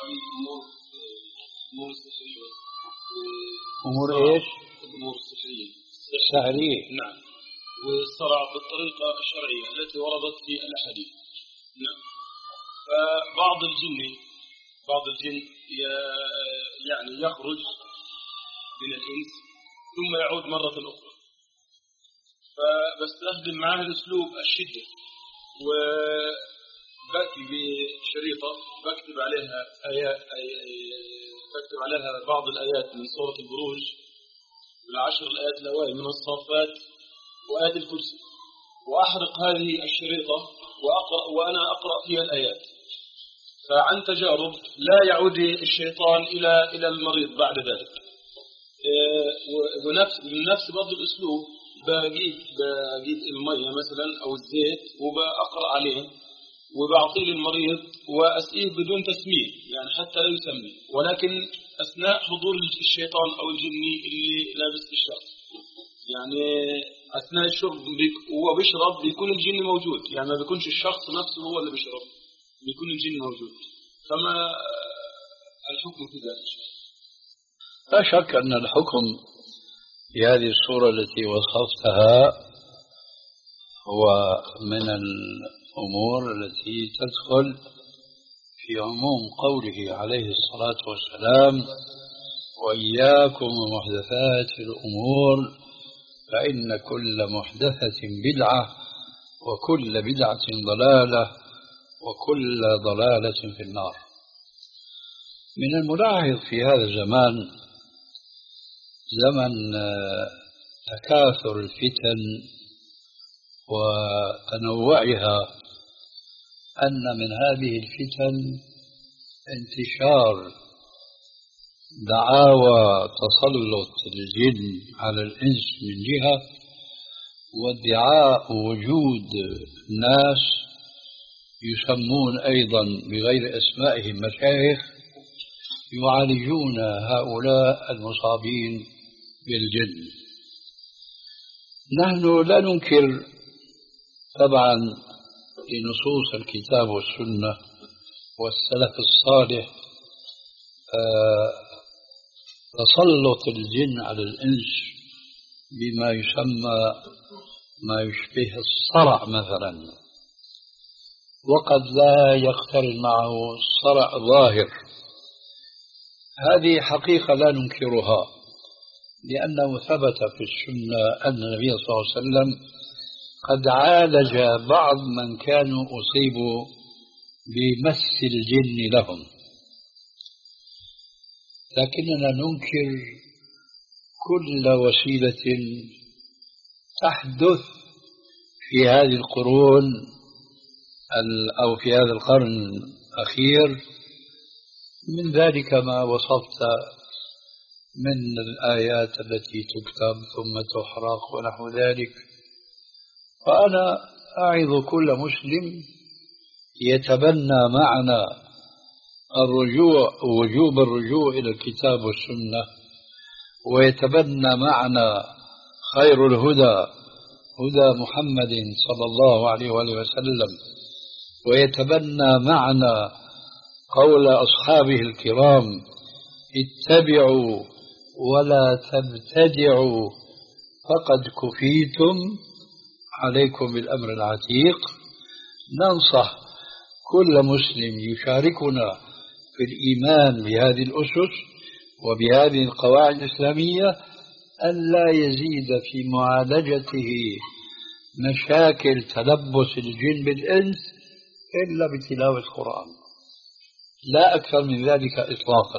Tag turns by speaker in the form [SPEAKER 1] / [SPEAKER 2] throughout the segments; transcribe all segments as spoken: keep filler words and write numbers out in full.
[SPEAKER 1] الأمور الأمور السحرية.
[SPEAKER 2] أمور إيش؟
[SPEAKER 1] الأمور السحرية.
[SPEAKER 2] السحرية.
[SPEAKER 1] نعم. والصرع بالطريقة الشرعية التي وردت في الأحاديث. نعم. فبعض الجن بعض الجن يعني يخرج من الإنس ثم يعود مرة أخرى، فبستخدم معاه الأسلوب الشدة، وبأتي بشريطة بكتب عليها آيات بكتب عليها بعض الآيات من سورة البروج والعشر الآيات الأوائل من الصافات وآيات الكرسي، وأحرق هذه الشريطة وأقرأ وأنا أقرأ فيها الآيات. فعن تجارب لا يعود الشيطان إلى إلى المريض بعد ذلك. ونفس بنفس برضه الأسلوب بجيب بجيب المية مثلا أو الزيت وبأقرأ عليه وبعطيه للمريض وأسقيه بدون تسميه، يعني حتى لا يسمي، ولكن أثناء حضور الشيطان أو الجني اللي لابس في الشرب، يعني أثناء الشرب هو بيشرب بيكون الجن موجود، يعني ما بيكونش الشخص نفسه هو اللي بيشرب، بيكون الجن موجود. فما الحكم في ذلك؟
[SPEAKER 2] لا شك أن الحكم في هذه الصورة التي وصفتها هو من الأمور التي تدخل في عموم قوله عليه الصلاة والسلام: وإياكم ومحدثات الأمور فإن كل محدثة بدعة وكل بدعة ضلالة وكل ضلالة في النار. من الملاحظ في هذا الزمان زمن تكاثر الفتن وتنوعها أن من هذه الفتن انتشار دعاوى تسلط الجن على الإنس من جهة، وادعاء وجود ناس يسمون أيضا بغير أسمائهم مشايخ يعالجون هؤلاء المصابين بالجن. نحن لا ننكر طبعا لنصوص الكتاب والسنة والسلف الصالح تسلط الجن على الإنس بما يسمى ما يشبه الصرع مثلا، وقد لا يقترن معه الصرع ظاهر. هذه حقيقة لا ننكرها، لأنه ثبت في السنة أن النبي صلى الله عليه وسلم قد عالج بعض من كانوا أصيبوا بمس الجن لهم، لكننا ننكر كل وسيلة تحدث في هذه القرون أو في هذا القرن الأخير، من ذلك ما وصفت من الآيات التي تكتب ثم تحرق ونحو ذلك. فأنا أعظ كل مسلم يتبنى معنا الرجوع وجوب الرجوع إلى الكتاب والسنة، ويتبنى معنا خير الهدى هدى محمد صلى الله عليه وآله وسلم، ويتبنى معنا قول أصحابه الكرام: اتبعوا ولا تبتدعوا فقد كفيتم، عليكم بالأمر العتيق. ننصح كل مسلم يشاركنا في الإيمان بهذه الأسس وبهذه القواعد الإسلامية أن لا يزيد في معالجته مشاكل تلبس الجن بالإنس إلا بتلاوة القرآن، لا أكثر من ذلك إطلاقا.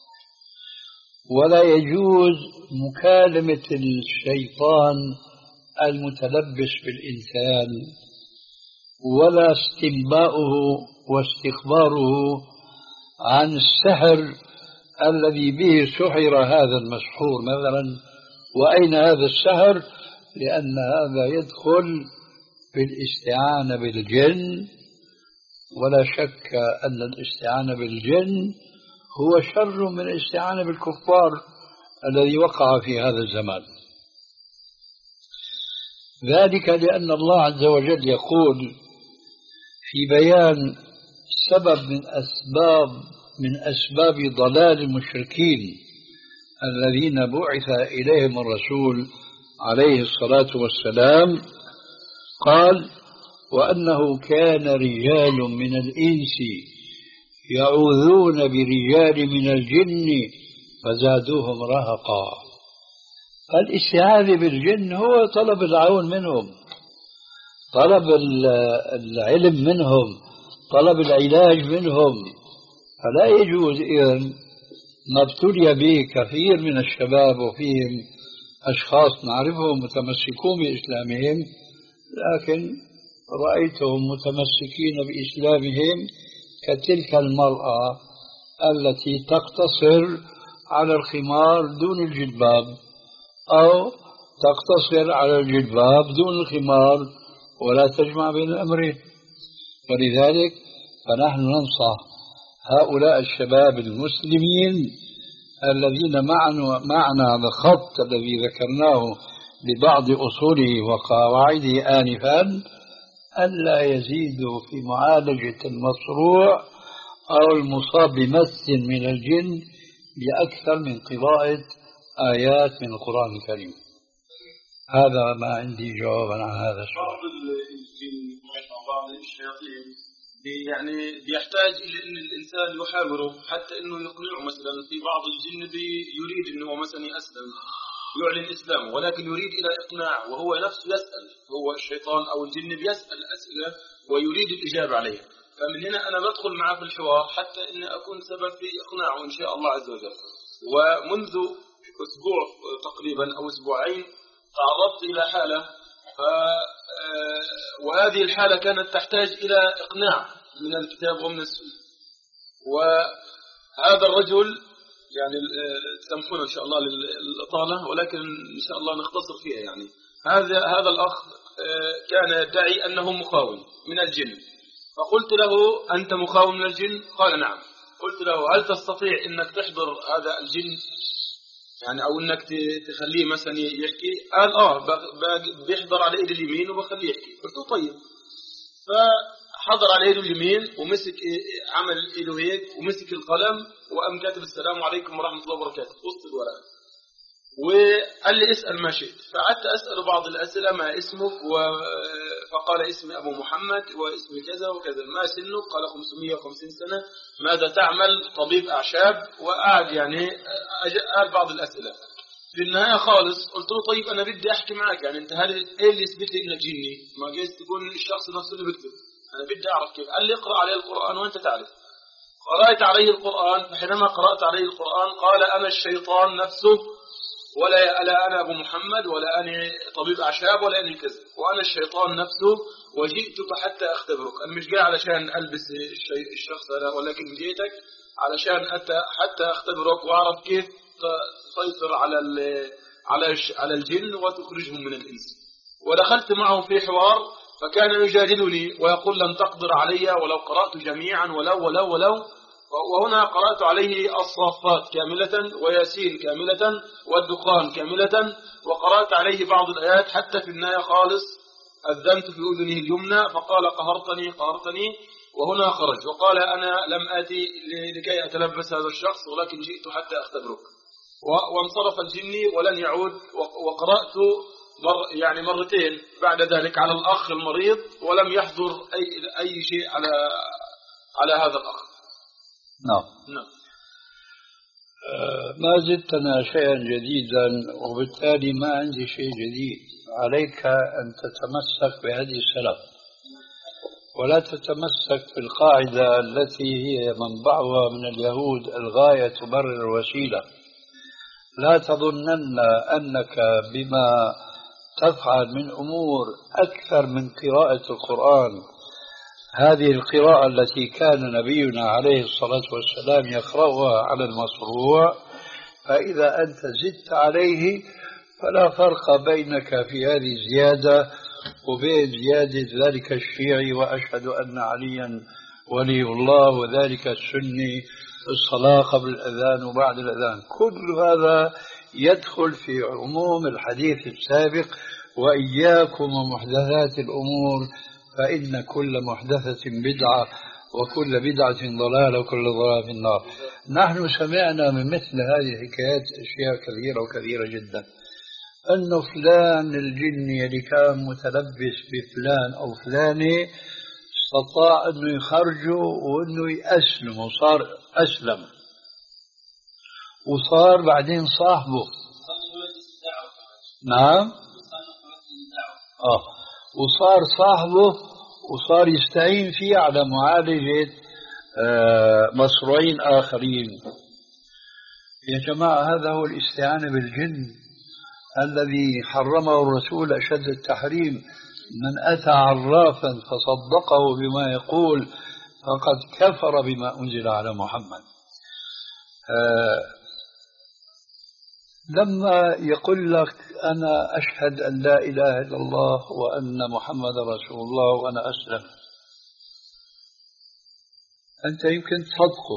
[SPEAKER 2] ولا يجوز مكالمة الشيطان المتلبس بالإنسان، ولا استنباؤه واستخباره عن السحر الذي به سحر هذا المسحور مثلا، وأين هذا السحر، لأن هذا يدخل بالاستعانة بالجن، ولا شك أن الاستعانة بالجن هو شر من الاستعانة بالكفار الذي وقع في هذا الزمان. ذلك لأن الله عز وجل يقول في بيان سبب من أسباب من أسباب ضلال المشركين الذين بعث إليهم الرسول عليه الصلاة والسلام. قال: وأنه كان رجال من الإنس يعوذون برجال من الجن فزادوهم رهقا. الاستعاذة بالجن هو طلب العون منهم، طلب العلم منهم، طلب العلاج منهم. فلا يجوز إذن ما ابتلي به كثير من الشباب، وفيهم أشخاص نعرفهم متمسكون بإسلامهم، لكن رأيتهم متمسكين بإسلامهم كتلك المرأة التي تقتصر على الخمار دون الجلباب، أو تقتصر على الجلباب دون الخمار، ولا تجمع بين الأمرين. ولذلك فنحن ننصح هؤلاء الشباب المسلمين الذين معنا معنا على الخط الذي ذكرناه ببعض أصوله وقواعده آنفا ألا يزيدوا في معالجة المصروع أو المصاب بمس من الجن بأكثر من قراءة آيات من القرآن الكريم. هذا ما عندي جوابا عن هذا السؤال.
[SPEAKER 1] بعض الجن وبعض الشياطين يعني بيحتاج إلى أن الإنسان يحاوره حتى أنه يقنعه. مثلا في بعض الجن يريد أنه مثلا يسلم، يعلن إسلامه، ولكن يريد إلى إقناع، وهو نفسه يسأل، هو الشيطان أو الجن بيسأل الأسئلة ويريد الإجابة عليها. فمن هنا أنا بدخل معه في الحوار حتى أن أكون سبب في إقناعه إن شاء الله عز وجل. ومنذ أسبوع تقريبا أو أسبوعين تعرضت إلى حالة، ف... وهذه الحالة كانت تحتاج إلى إقناع من الكتاب ومن السنة. وهذا الرجل يعني سامحونا إن شاء الله للإطالة، ولكن إن شاء الله نختصر فيها. يعني هذا هذا الأخ كان يدعي أنه مخاون من الجن، فقلت له: أنت مخاون من الجن؟ قال: نعم. قلت له: هل تستطيع أنك تحضر هذا الجن يعني، أو أنك تخليه مثلا يحكي؟ قال: آه بيحضر على إيد اليمين وبخليه يحكي. قلت له: طيب. فحضر على إيده اليمين ومسك، عمل إيده هيك ومسك القلم وقام كاتب: السلام عليكم ورحمة الله وبركاته وسط الورقة، وقال لي: اسأل ما شئت. فقعدت أسأل بعض الأسئلة: ما اسمك؟ فقال: اسمي أبو محمد، واسمي كذا وكذا. ما سنك؟ قال: خمسمائة وخمسين سنة. ماذا تعمل؟ طبيب أعشاب. وقعد يعني قال بعض الأسئلة. في النهاية خالص قلت له: طيب أنا بدي أحكي معك، يعني أنت هل إيه اللي يثبت لي إنك جني؟ ما جايز تكون الشخص نفسه اللي بيكتب، أنا بدي أعرف كيف. قال لي: اقرأ عليه القرآن وأنت تعرف. قرأت عليه القرآن، فحينما قرأت عليه القرآن قال: أنا الشيطان نفسه، ولا لا أنا أبو محمد، ولا أنا طبيب أعشاب، ولا أنا كذا، وأنا الشيطان نفسه، وجئتك حتى أختبرك. أنا مش جاي علشان ألبس الشخص هذا، ولكن جئتك علشان حتى أختبرك وأعرف كيف تسيطر على على على الجن وتخرجهم من الإنس. ودخلت معه في حوار، فكان يجادلني ويقول: لن تقدر علي ولو قرأت جميعا ولو ولو ولو. وهنا قرأت عليه الصافات كاملة، وياسين كاملة، والدخان كاملة، وقرأت عليه بعض الآيات حتى في النهاية خالص أذنت في أذنه اليمنى فقال: قهرتني قهرتني. وهنا خرج وقال: أنا لم آتي لكي أتلبس هذا الشخص، ولكن جئت حتى أختبرك. وانصرف الجني ولن يعود. وقرأت مر يعني مرتين بعد ذلك على الأخ المريض، ولم يحضر أي أي شيء على على هذا الأخ.
[SPEAKER 2] نعم.
[SPEAKER 1] نعم.
[SPEAKER 2] آه ما زدتنا شيئا جديدا، وبالتالي ما عندي شيء جديد. عليك أن تتمسك بهدي السلف، ولا تتمسك بالقاعدة التي هي منبعها من اليهود: الغاية تبرر الوسيلة. لا تظنن أنك بما تفعل من أمور أكثر من قراءة القرآن، هذه القراءة التي كان نبينا عليه الصلاة والسلام يقرأها على المصروع، فإذا أنت زدت عليه فلا فرق بينك في هذه الزيادة وبين زيادة ذلك الشيعي: وأشهد أن عليا ولي الله، وذلك السني الصلاة قبل الأذان وبعد الأذان. كل هذا يدخل في عموم الحديث السابق: وإياكم ومحدثات الأمور فإن كل محدثة بدعة وكل بدعة ضلالة وكل ضلالة في النار. نحن سمعنا من مثل هذه الحكايات أشياء كثيرة وكثيرة جدا، أنه فلان الجني اللي كان متلبس بفلان أو فلانة استطاع أنه يخرجه وأنه يأسلم وصار أسلم، وصار بعدين صاحبه. نعم آه وصار صاحبه وصار يستعين فيه على معالجة آه مصروعين آخرين. يا جماعة هذا هو الاستعانة بالجن الذي حرمه الرسول أشد التحريم. من أتى عرافا فصدقه بما يقول فقد كفر بما أنزل على محمد. آه لما يقول لك أنا أشهد أن لا إله إلا الله وأن محمد رسول الله وأنا أسلم، أنت يمكن تصدقه.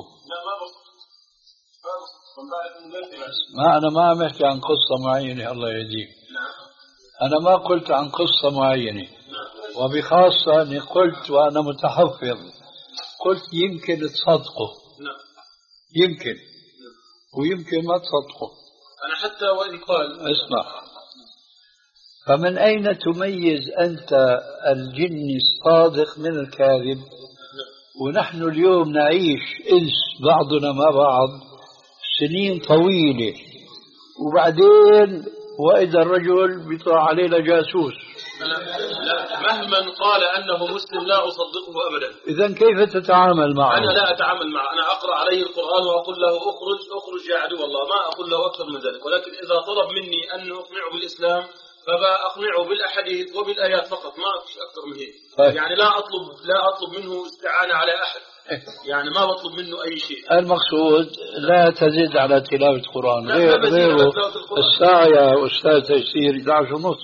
[SPEAKER 2] ما أنا ما عم أحكي عن قصة معينة الله يهديك، أنا ما قلت عن قصة معينة، وبخاصة أني قلت وأنا متحفظ قلت يمكن تصدقه، يمكن ويمكن ما تصدقه.
[SPEAKER 1] أنا حتى وإن قال
[SPEAKER 2] اسمع، فمن أين تميز أنت الجن الصادق من الكاذب؟ ونحن اليوم نعيش إنس بعضنا مع بعض سنين طويلة، وبعدين وإذا الرجل بيطلع علينا جاسوس.
[SPEAKER 1] لا مهما قال أنه مسلم لا أصدقه أبدا.
[SPEAKER 2] إذن كيف تتعامل معه؟
[SPEAKER 1] أنا لا أتعامل معه، أنا أقرأ عليه القرآن وأقول له أخرج أخرج يا عدو الله، ما أقول له أكثر من ذلك. ولكن إذا طلب مني أن أقنعه بالإسلام فأقنعه بالأحاديث وبالآيات فقط، ما فيش أكثر من هيك. طيب. يعني لا أطلب لا أطلب منه استعانة على أحد، يعني ما بطلب منه أي شيء.
[SPEAKER 2] المقصود لا تزيد على تلاوة القرآن. غير غيره الساعة يا أستاذ تيسير إحدى عشر ونص.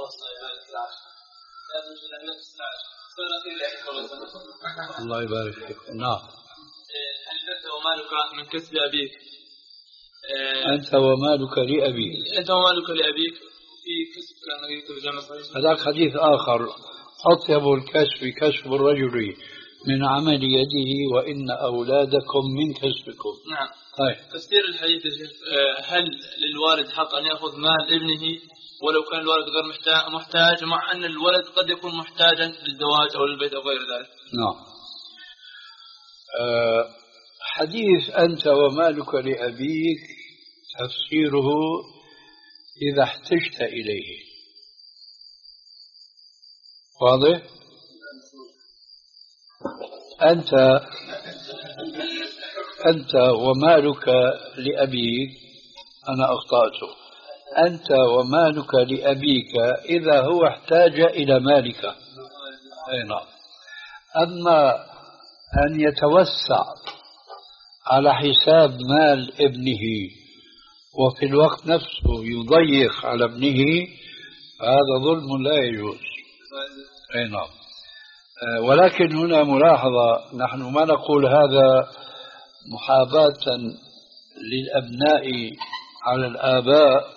[SPEAKER 2] الله يبارك فيك. نعم.
[SPEAKER 1] أنت ومالك من كسب أبيك.
[SPEAKER 2] أنت ومالك لأبيك.
[SPEAKER 1] أنت ومالك لأبيك في كسب كان يكتب جامع صحيح.
[SPEAKER 2] هذاك حديث آخر، أطيب الكسب كسب الرجل من عمل يده وإن أولادكم من كسبكم.
[SPEAKER 1] نعم.
[SPEAKER 2] طيب.
[SPEAKER 1] تفسير الحديث هل للوالد حق أن يأخذ مال ابنه ولو كان الولد غير محتاج، مع أن الولد قد يكون محتاجا للزواج أو للبيت أو غير ذلك؟
[SPEAKER 2] نعم. أه حديث أنت ومالك لأبيك تفسيره إذا احتجت إليه. واضح؟ أنت أنت ومالك لأبيك، أنا أخطأته. أنت ومالك لأبيك إذا هو احتاج إلى مالك. أي نعم. أما أن يتوسع على حساب مال ابنه وفي الوقت نفسه يضيق على ابنه هذا ظلم لا يجوز. أي نعم. ولكن هنا ملاحظة، نحن ما نقول هذا محاباة للأبناء على الآباء،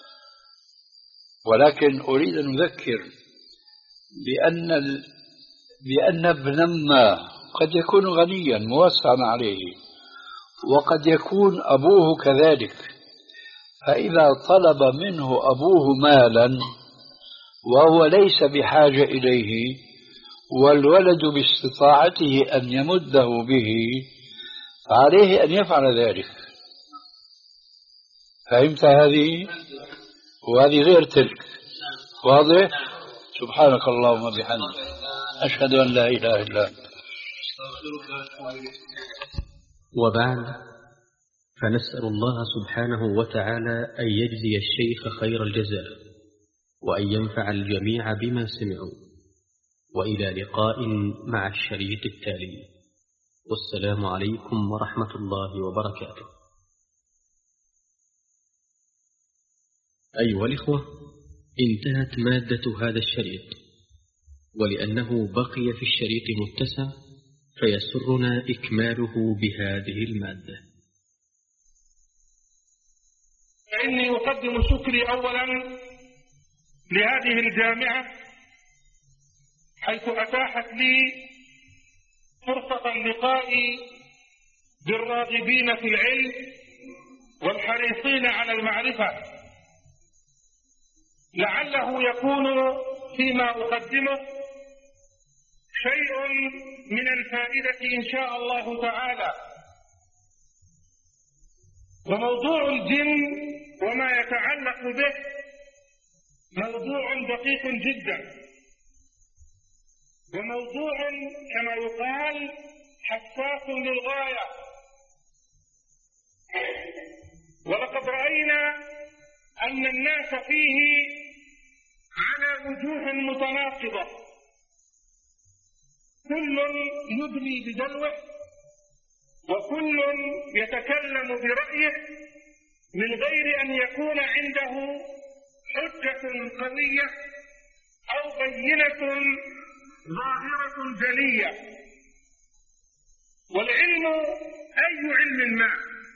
[SPEAKER 2] ولكن أريد أن أذكر بأن ال... بأن ابن ما قد يكون غنيا موسعا عليه وقد يكون أبوه كذلك، فإذا طلب منه أبوه مالا وهو ليس بحاجة إليه والولد باستطاعته أن يمده به فعليه أن يفعل ذلك. فهمت هذه؟ وهذه غير تلك. واضح؟ سبحانك اللهم وبحمدك أشهد أن لا إله إلا أنت.
[SPEAKER 3] وبعد، فنسأل الله سبحانه وتعالى أن يجزي الشيخ خير الجزاء وأن ينفع الجميع بما سمعوا، وإلى لقاء مع الشريط التالي، والسلام عليكم ورحمة الله وبركاته. أيها الإخوة، انتهت مادة هذا الشريط، ولأنه بقي في الشريط متسع فيسرنا إكماله بهذه المادة.
[SPEAKER 4] إني أقدم شكري أولا لهذه الجامعة حيث أتاحت لي فرصة اللقاء بالراغبين في العلم والحريصين على المعرفة، لعله يكون فيما أقدمه شيء من الفائدة إن شاء الله تعالى. وموضوع الجن وما يتعلق به موضوع دقيق جدا، وموضوع كما يقال حساس للغاية. ولقد رأينا أن الناس فيه على وجوه متناقضة، كل يدلي بدلوه وكل يتكلم برأيه من غير أن يكون عنده حجة قوية أو بينة ظاهرة جلية. والعلم أي علم ما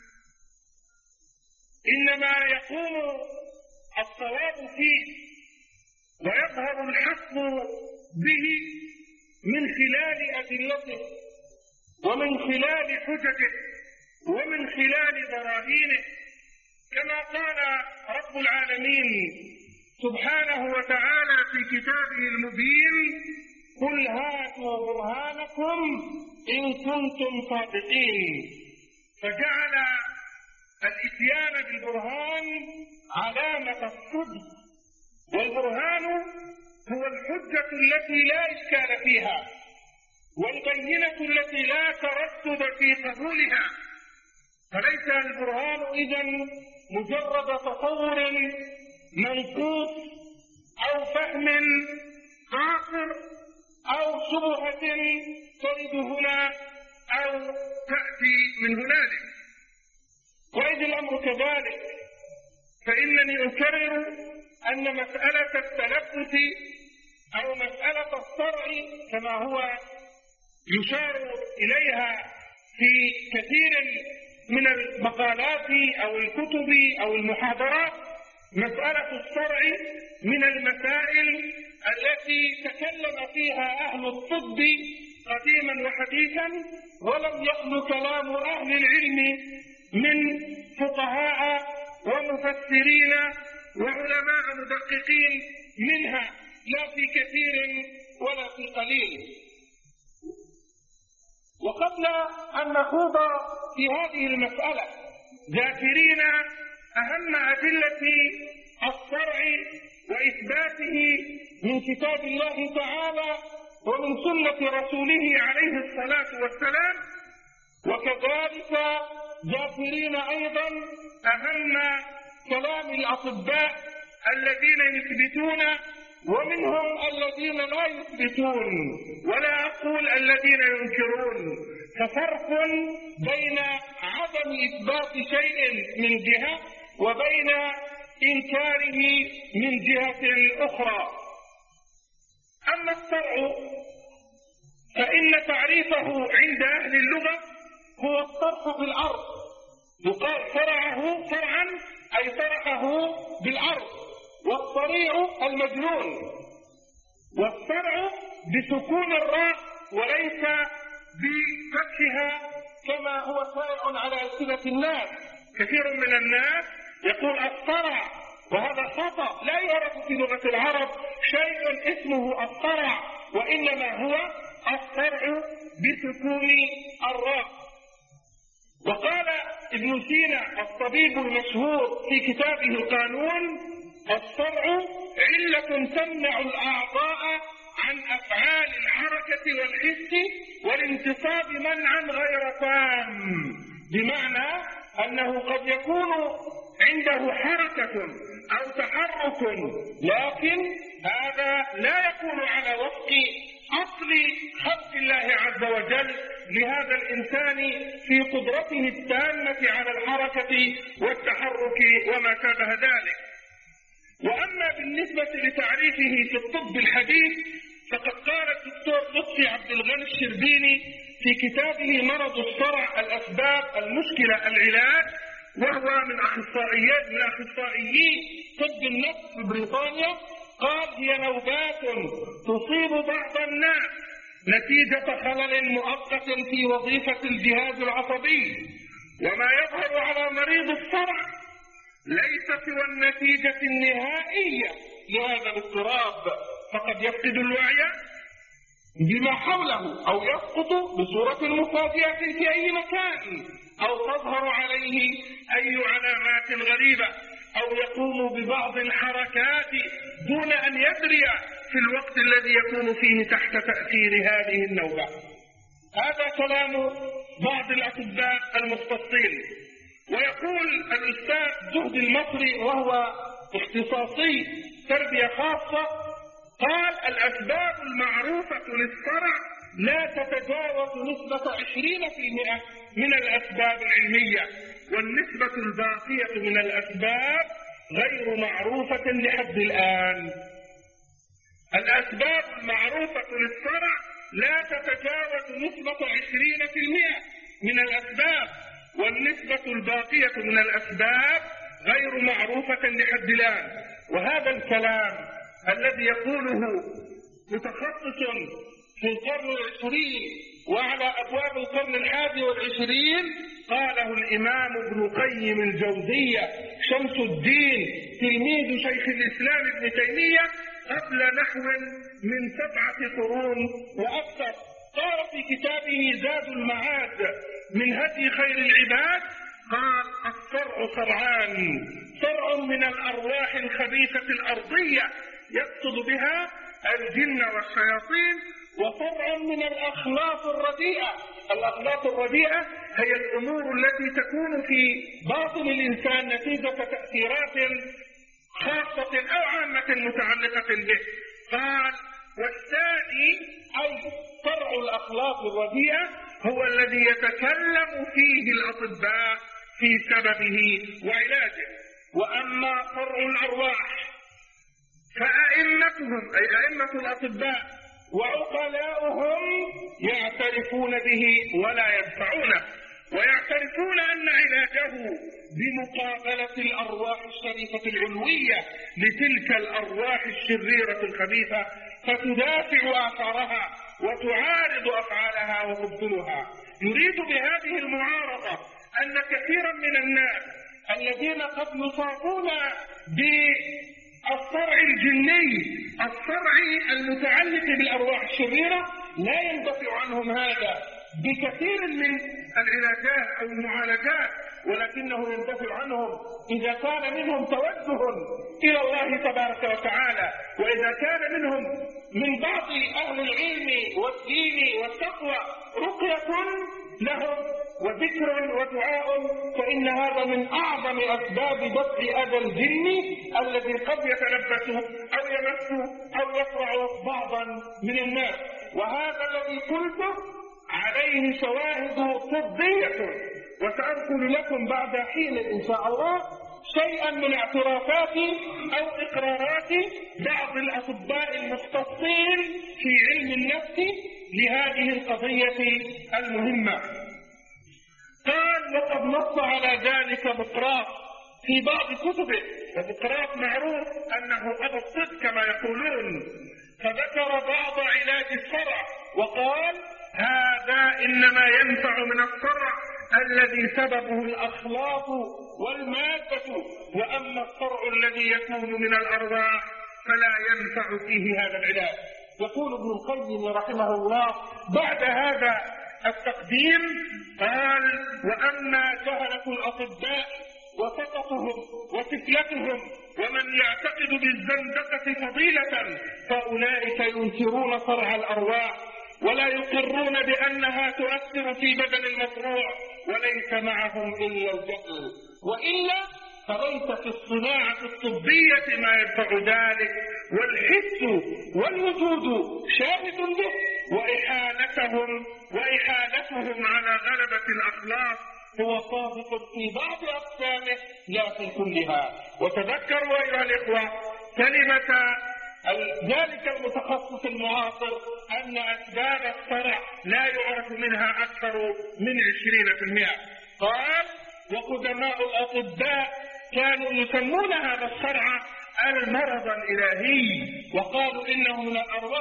[SPEAKER 4] إنما يكون الصواب فيه ويظهر الحق به من خلال أدلته ومن خلال حجته ومن خلال براهينه، كما قال رب العالمين سبحانه وتعالى في كتابه المبين: قل هاتوا برهانكم إن كنتم صادقين. فجعل الإتيان بالبرهان علامة الصدق، والبرهان هو الحجة التي لا إشكال فيها والبينة التي لا تردد في قبولها. فليس البرهان إذن مجرد تصور منقوص أو فهم قاصر أو شبهة ترد هنا أو تأتي من هنالك. وإذ الأمر كذلك فإنني أكرر أن مسألة التلبس أو مسألة الصرع كما هو يشار إليها في كثير من المقالات أو الكتب أو المحاضرات، مسألة الصرع من المسائل التي تكلم فيها أهل الطب قديما وحديثا، ولم يخل كلام أهل العلم من فقهاء ومفسرين وعلماء مدققين منها، لا في كثير ولا في قليل. وقبل أن نخوض في هذه المسألة ذاكرين أهم أدلة الصرع وإثباته من كتاب الله تعالى ومن سنة رسوله عليه الصلاة والسلام، وكذلك ذاكرين أيضا أهم كلام الأطباء الذين يثبتون ومنهم الذين لا يثبتون، ولا أقول الذين ينكرون. ففرق بين عدم إثبات شيء من جهة وبين إنكاره من جهة أخرى. أما الصرع فإن تعريفه عند أهل اللغة هو الطرح في الأرض، يقال صرعه صرعا أي طرحه بالأرض، والصريع المجنون، والصرع بسكون الراء وليس بفتحها كما هو شائع على ألسنة الناس. كثير من الناس يقول الصرع، وهذا خطأ، لا يعرف في لغة العرب شيء اسمه الصرع، وإنما هو الصرع بسكون الراء. وقال ابن سينا الطبيب المشهور في كتابه القانون: الصرع علة تمنع الأعضاء عن أفعال الحركة والحس والانتصاب منعا غير تام، بمعنى أنه قد يكون عنده حركة أو تحرك، لكن هذا لا يكون على وفق أصل خلق الله عز وجل لهذا الإنسان في قدرته التامة على الحركة والتحرك وما شابه ذلك. وأما بالنسبة لتعريفه في الطب الحديث فقد قال الدكتور لطفي عبد الغني الشربيني في كتابه مرض الصرع الأسباب المشكلة العلاج، وهو من أخصائيات من أخصائيي طب النفس في بريطانيا، قال: هي نوبات تصيب بعض الناس نتيجة خلل مؤقت في وظيفة الجهاز العصبي. وما يظهر على مريض الصرع ليس سوى النتيجة النهائية لهذا الاضطراب، فقد يفقد الوعي بما حوله أو يسقط بصورة مفاجئة في أي مكان، أو تظهر عليه أي علامات غريبة، أو يقوم ببعض الحركات دون أن يدري في الوقت الذي يكون فيه تحت تأثير هذه النوبة. هذا كلام بعض الأطباء المختصين. ويقول الأستاذ جهد المصري وهو اختصاصي تربية خاصة، قال الأسباب المعروفة للصرع لا تتجاوز نسبة عشرين بالمئة من الأسباب العلمية، والنسبة الباقية من الأسباب غير معروفة لحد الآن. الأسباب المعروفة للصرع لا تتجاوز نسبة عشرين بالمئة من الأسباب، والنسبة الباقية من الأسباب غير معروفة لحد الآن. وهذا الكلام الذي يقوله متخصص في القرن العشرين وعلى أبواب القرن الحادي والعشرين قاله الإمام ابن قيم الجوزية شمس الدين تلميذ شيخ الإسلام ابن تيمية قبل نحو من سبعة قرون وأكثر. قال في كتابه زاد المعاد من هدي خير العباد، قال الصرع صرعان: صرع من الأرواح الخبيثة الأرضية يقصد بها الجن والشياطين، وصرع من الأخلاق الرديئة. الأخلاق الرديئة هي الأمور التي تكون في باطن الإنسان نتيجة تأثيرات خاصة أو عامة متعلقة به. قال والثاني أي صرع الأخلاق الرديئة هو الذي يتكلم فيه الأطباء في سببه وعلاجه. وأما صرع الأرواح فأئمتهم أي أئمة الأطباء وعقلاؤهم يعترفون به ولا يدفعونه، ويعترفون أن علاجه بمقابلة الأرواح الشريفة العلوية لتلك الأرواح الشريرة الخبيثة، فتدافع آثارها وتعارض أفعالها وتبطلها. يريد بهذه المعارضة أن كثيرا من الناس الذين قد يصابون بالصرع الجني الصرع المتعلق بالأرواح الشريرة لا يندفع عنهم هذا بكثير من العلاجات أو المعالجات، ولكنه يندفع عنهم إذا كان منهم توجه إلى الله تبارك وتعالى، وإذا كان منهم من بعض أهل العلم والدين والتقوى رقية لهم وذكر ودعاء، فإن هذا من أعظم أسباب دفع أذى الجن الذي قد يتلبس أو يمس أو يقرع بعضا من الناس. وهذا الذي قلته عليه شواهد طبية، وسأنقل لكم بعد حين إن شاء الله شيئا من اعترافات أو إقرارات بعض الأطباء المختصين في علم النفس لهذه القضية المهمة. قال وقد نص على ذلك بقراط في بعض كتبه، وبقراط معروف أنه أبو الصدق كما يقولون، فذكر بعض علاج الصرع وقال هذا إنما ينفع من الصرع الذي سببه الأخلاق والمادة، وأما الصرع الذي يكون من الأرواح فلا ينفع فيه هذا العلاج. يقول ابن القيم رحمه الله بعد هذا التقديم قال وأما جهلة الأطباء وسقطهم وسفلتهم ومن يعتقد بالزندقة فضيلة فأولئك ينكرون صرع الأرواح ولا يقرون بأنها تؤثر في بدن المصروع، وليس معهم إلا الجهل، وإلا فليس في الصناعة الطبية ما يدفع ذلك، والحس والوجود شاهد به، وإحالتهم وإحالتهم على غلبة الأخلاق هو صادق في بعض أقسامه لا في كلها. وتذكروا أيها الإخوة كلمة ذلك المتخصص المعاصر أن أسباب الصرع لا يعرف منها أكثر من عشرين بالمئة. قال وقدماء الأطباء كانوا يسمون هذا الصرع المرض الإلهي، وقالوا إنه من الأرواح،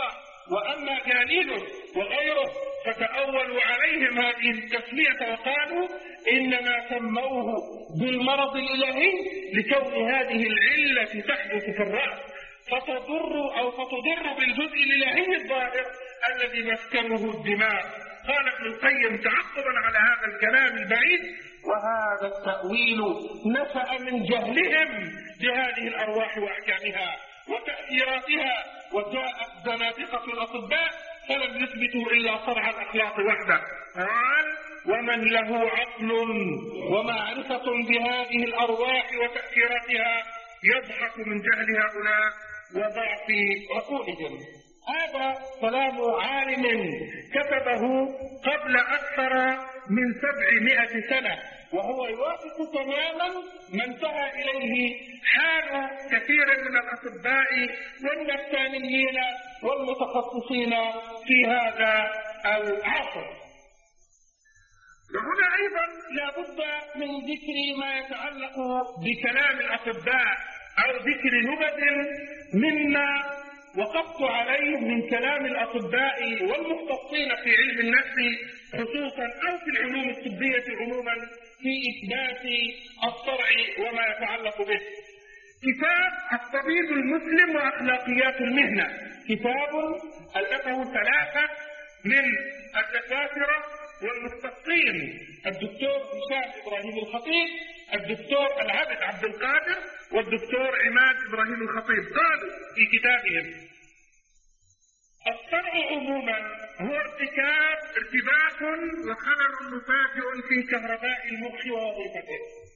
[SPEAKER 4] وأما جاليل وغيره فتأولوا عليهم هذه التسمية وقالوا إنما سموه بالمرض الإلهي لكون هذه العلة تحدث في الرأس فتضر أو فتضر بالجزء الإلهي الظاهر الذي مسكنه الدماغ. قال ابن القيم تعقبا على هذا الكلام البعيد: وهذا التأويل نشأ من جهلهم بهذه الأرواح وأحكامها وتأثيراتها، وجاءت زنادقة الأطباء فلم يثبتوا إلا صرع الأخلاق وحده. قال: ومن له عقل ومعرفة بهذه الأرواح وتأثيراتها يضحك من جهل هؤلاء وضعف عقولهم. هذا كلام عالم كتبه قبل أكثر من سبعمائة سنة، وهو يوافق تماما ما انتهى إليه حال كثير من الأطباء والنفسانيين والمتخصصين في هذا العصر. وهنا أيضا لا بد من ذكر ما يتعلق بكلام الأطباء أو ذكر نبذ مما وقفت عليه من كلام الأطباء والمختصين في علم النفس خصوصا أو في العلوم الطبية عموما في إثبات الصرع وما يتعلق به. كتاب الطبيب المسلم وأخلاقيات المهنة، كتاب ألفه ثلاثة من الدكاترة والمختصين: الدكتور هشام إبراهيم الخطيب، الدكتور العبد عبد القادر، والدكتور عماد إبراهيم الخطيب. قالوا في كتابهم: الصرع عموما هو ارتكاب ارتباك وخلل مفاجئ في كهرباء المخ ووظيفته.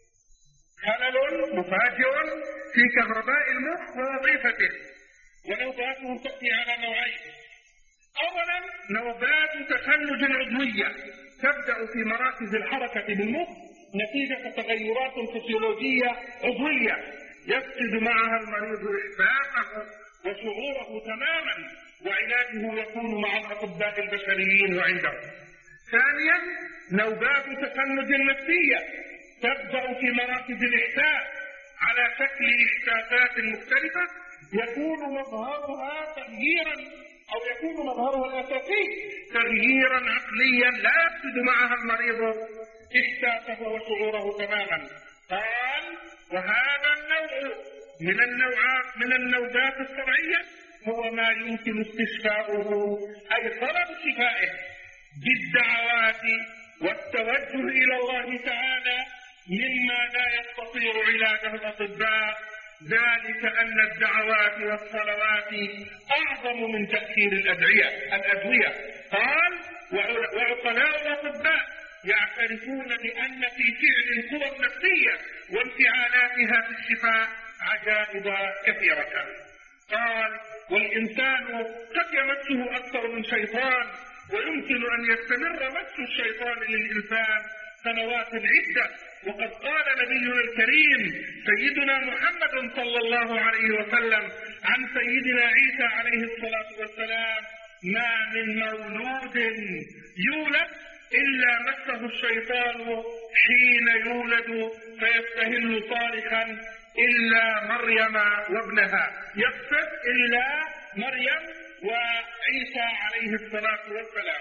[SPEAKER 4] خلل مفاجئ في كهرباء المخ ووظيفته، ونوباته تأتي على نوعين: أولا نوبات تشنج عضوية تبدأ في مراكز الحركة بالمخ نتيجة تغيرات فسيولوجية عضوية يفقد معها المريض إحساسه وشعوره تماما، وعلاجه يكون مع الأطباء البشريين وعندهم. ثانيا نوبات تشنج نفسية تبدأ في مراكز الإحساس على شكل إحساسات مختلفة يكون مظهرها تغييرا أو يكون مظهرها الأساسي تغييرا عقليا لا يفقد معها المريض إحساسه وشعوره تماما. قال: وهذا النوع من النوعات من النوبات الصرعية هو ما يمكن استشفاؤه أي طلب شفائه بالدعوات والتوجه إلى الله تعالى مما لا يستطيع علاجه الأطباء، ذلك أن الدعوات والصلوات أعظم من تأثير الأدعية الأدوية. قال: وعقلاء الأطباء يعترفون بأن في فعل القوى النفسية وانفعالاتها في الشفاء عجائب كثيرة. قال: والإنسان قد يمسه أكثر من شيطان، ويمكن أن يستمر مس الشيطان للإنسان سنوات عدة. وقد قال نبينا الكريم سيدنا محمد صلى الله عليه وسلم عن سيدنا عيسى عليه الصلاة والسلام: ما من مولود يولد إلا مسه الشيطان حين يولد فيستهل صارخا إلا مريم وابنها، يقصد إلا مريم وعيسى عليه الصلاة والسلام.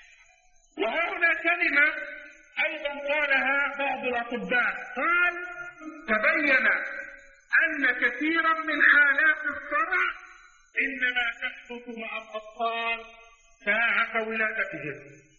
[SPEAKER 4] وهنا كلمة أيضا قالها بعض الأطباء، قال: تبين أن كثيرا من حالات الصرع إنما تحدث مع الأطفال ساعة ولادتهم.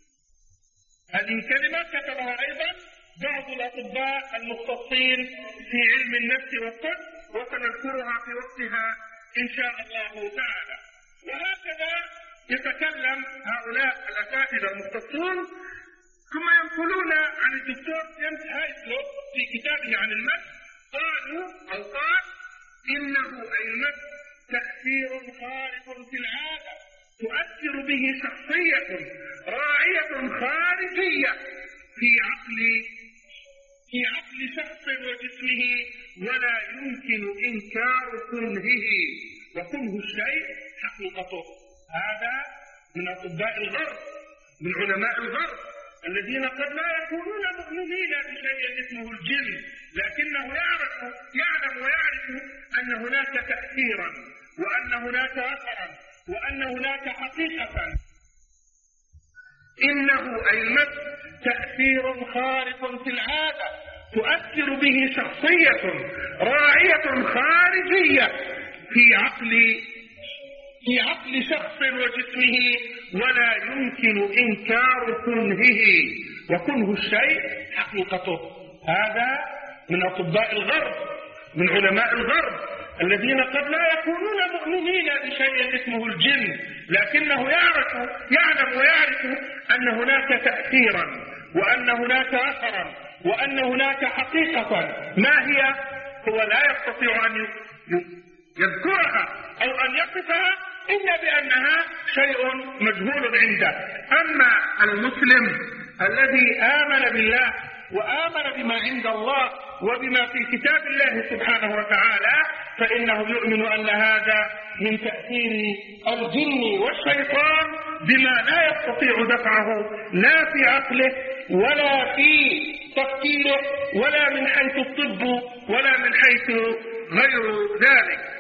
[SPEAKER 4] هذه كلمة كتبها أيضا بعض الأطباء المختصين في علم النفس والطب، وسنذكرها في وقتها إن شاء الله تعالى. وهكذا يتكلم هؤلاء الأساتذة المختصون، ثم ينقلون عن الدكتور جيمس هايسلو في كتابه عن المس. قالوا أو قال: إنه أي المس تأثير خارق في العادة تؤثر به شخصية راعية خارجية في عقل في عقل شخص وجسمه، ولا يمكن إنكار كنهه، وكنه الشيء حقيقته. هذا من أطباء الغرب، من علماء الغرب الذين قد لا يكونون مؤمنين بشيء اسمه الجن، لكنه يعرف يعلم ويعرف أن هناك تأثيرا وأن هناك أثرا وأن هناك حقيقة إنه أي المس تأثير خارق في العادة تؤثر به شخصية راعية خارجية في عقل في عقل شخص وجسمه، ولا يمكن إنكار كنهه، وكنه الشيء حقيقته. هذا من أطباء الغرب، من علماء الغرب الذين قد لا يكونون مؤمنين بشيء اسمه الجن، لكنه يعرف يعلم ويعرف أن هناك تأثيرا، وأن هناك أثرا، وأن هناك حقيقة. ما هي؟ هو لا يستطيع أن يذكرها أو أن يصفها إلا بأنها شيء مجهول عنده. أما المسلم الذي آمن بالله وآمن بما عند الله وبما في كتاب الله سبحانه وتعالى، فإنه يؤمن أن هذا من تأثير الجن والشيطان بما لا يستطيع دفعه لا في عقله ولا في تفكيره ولا من حيث الطب ولا من حيث غير ذلك.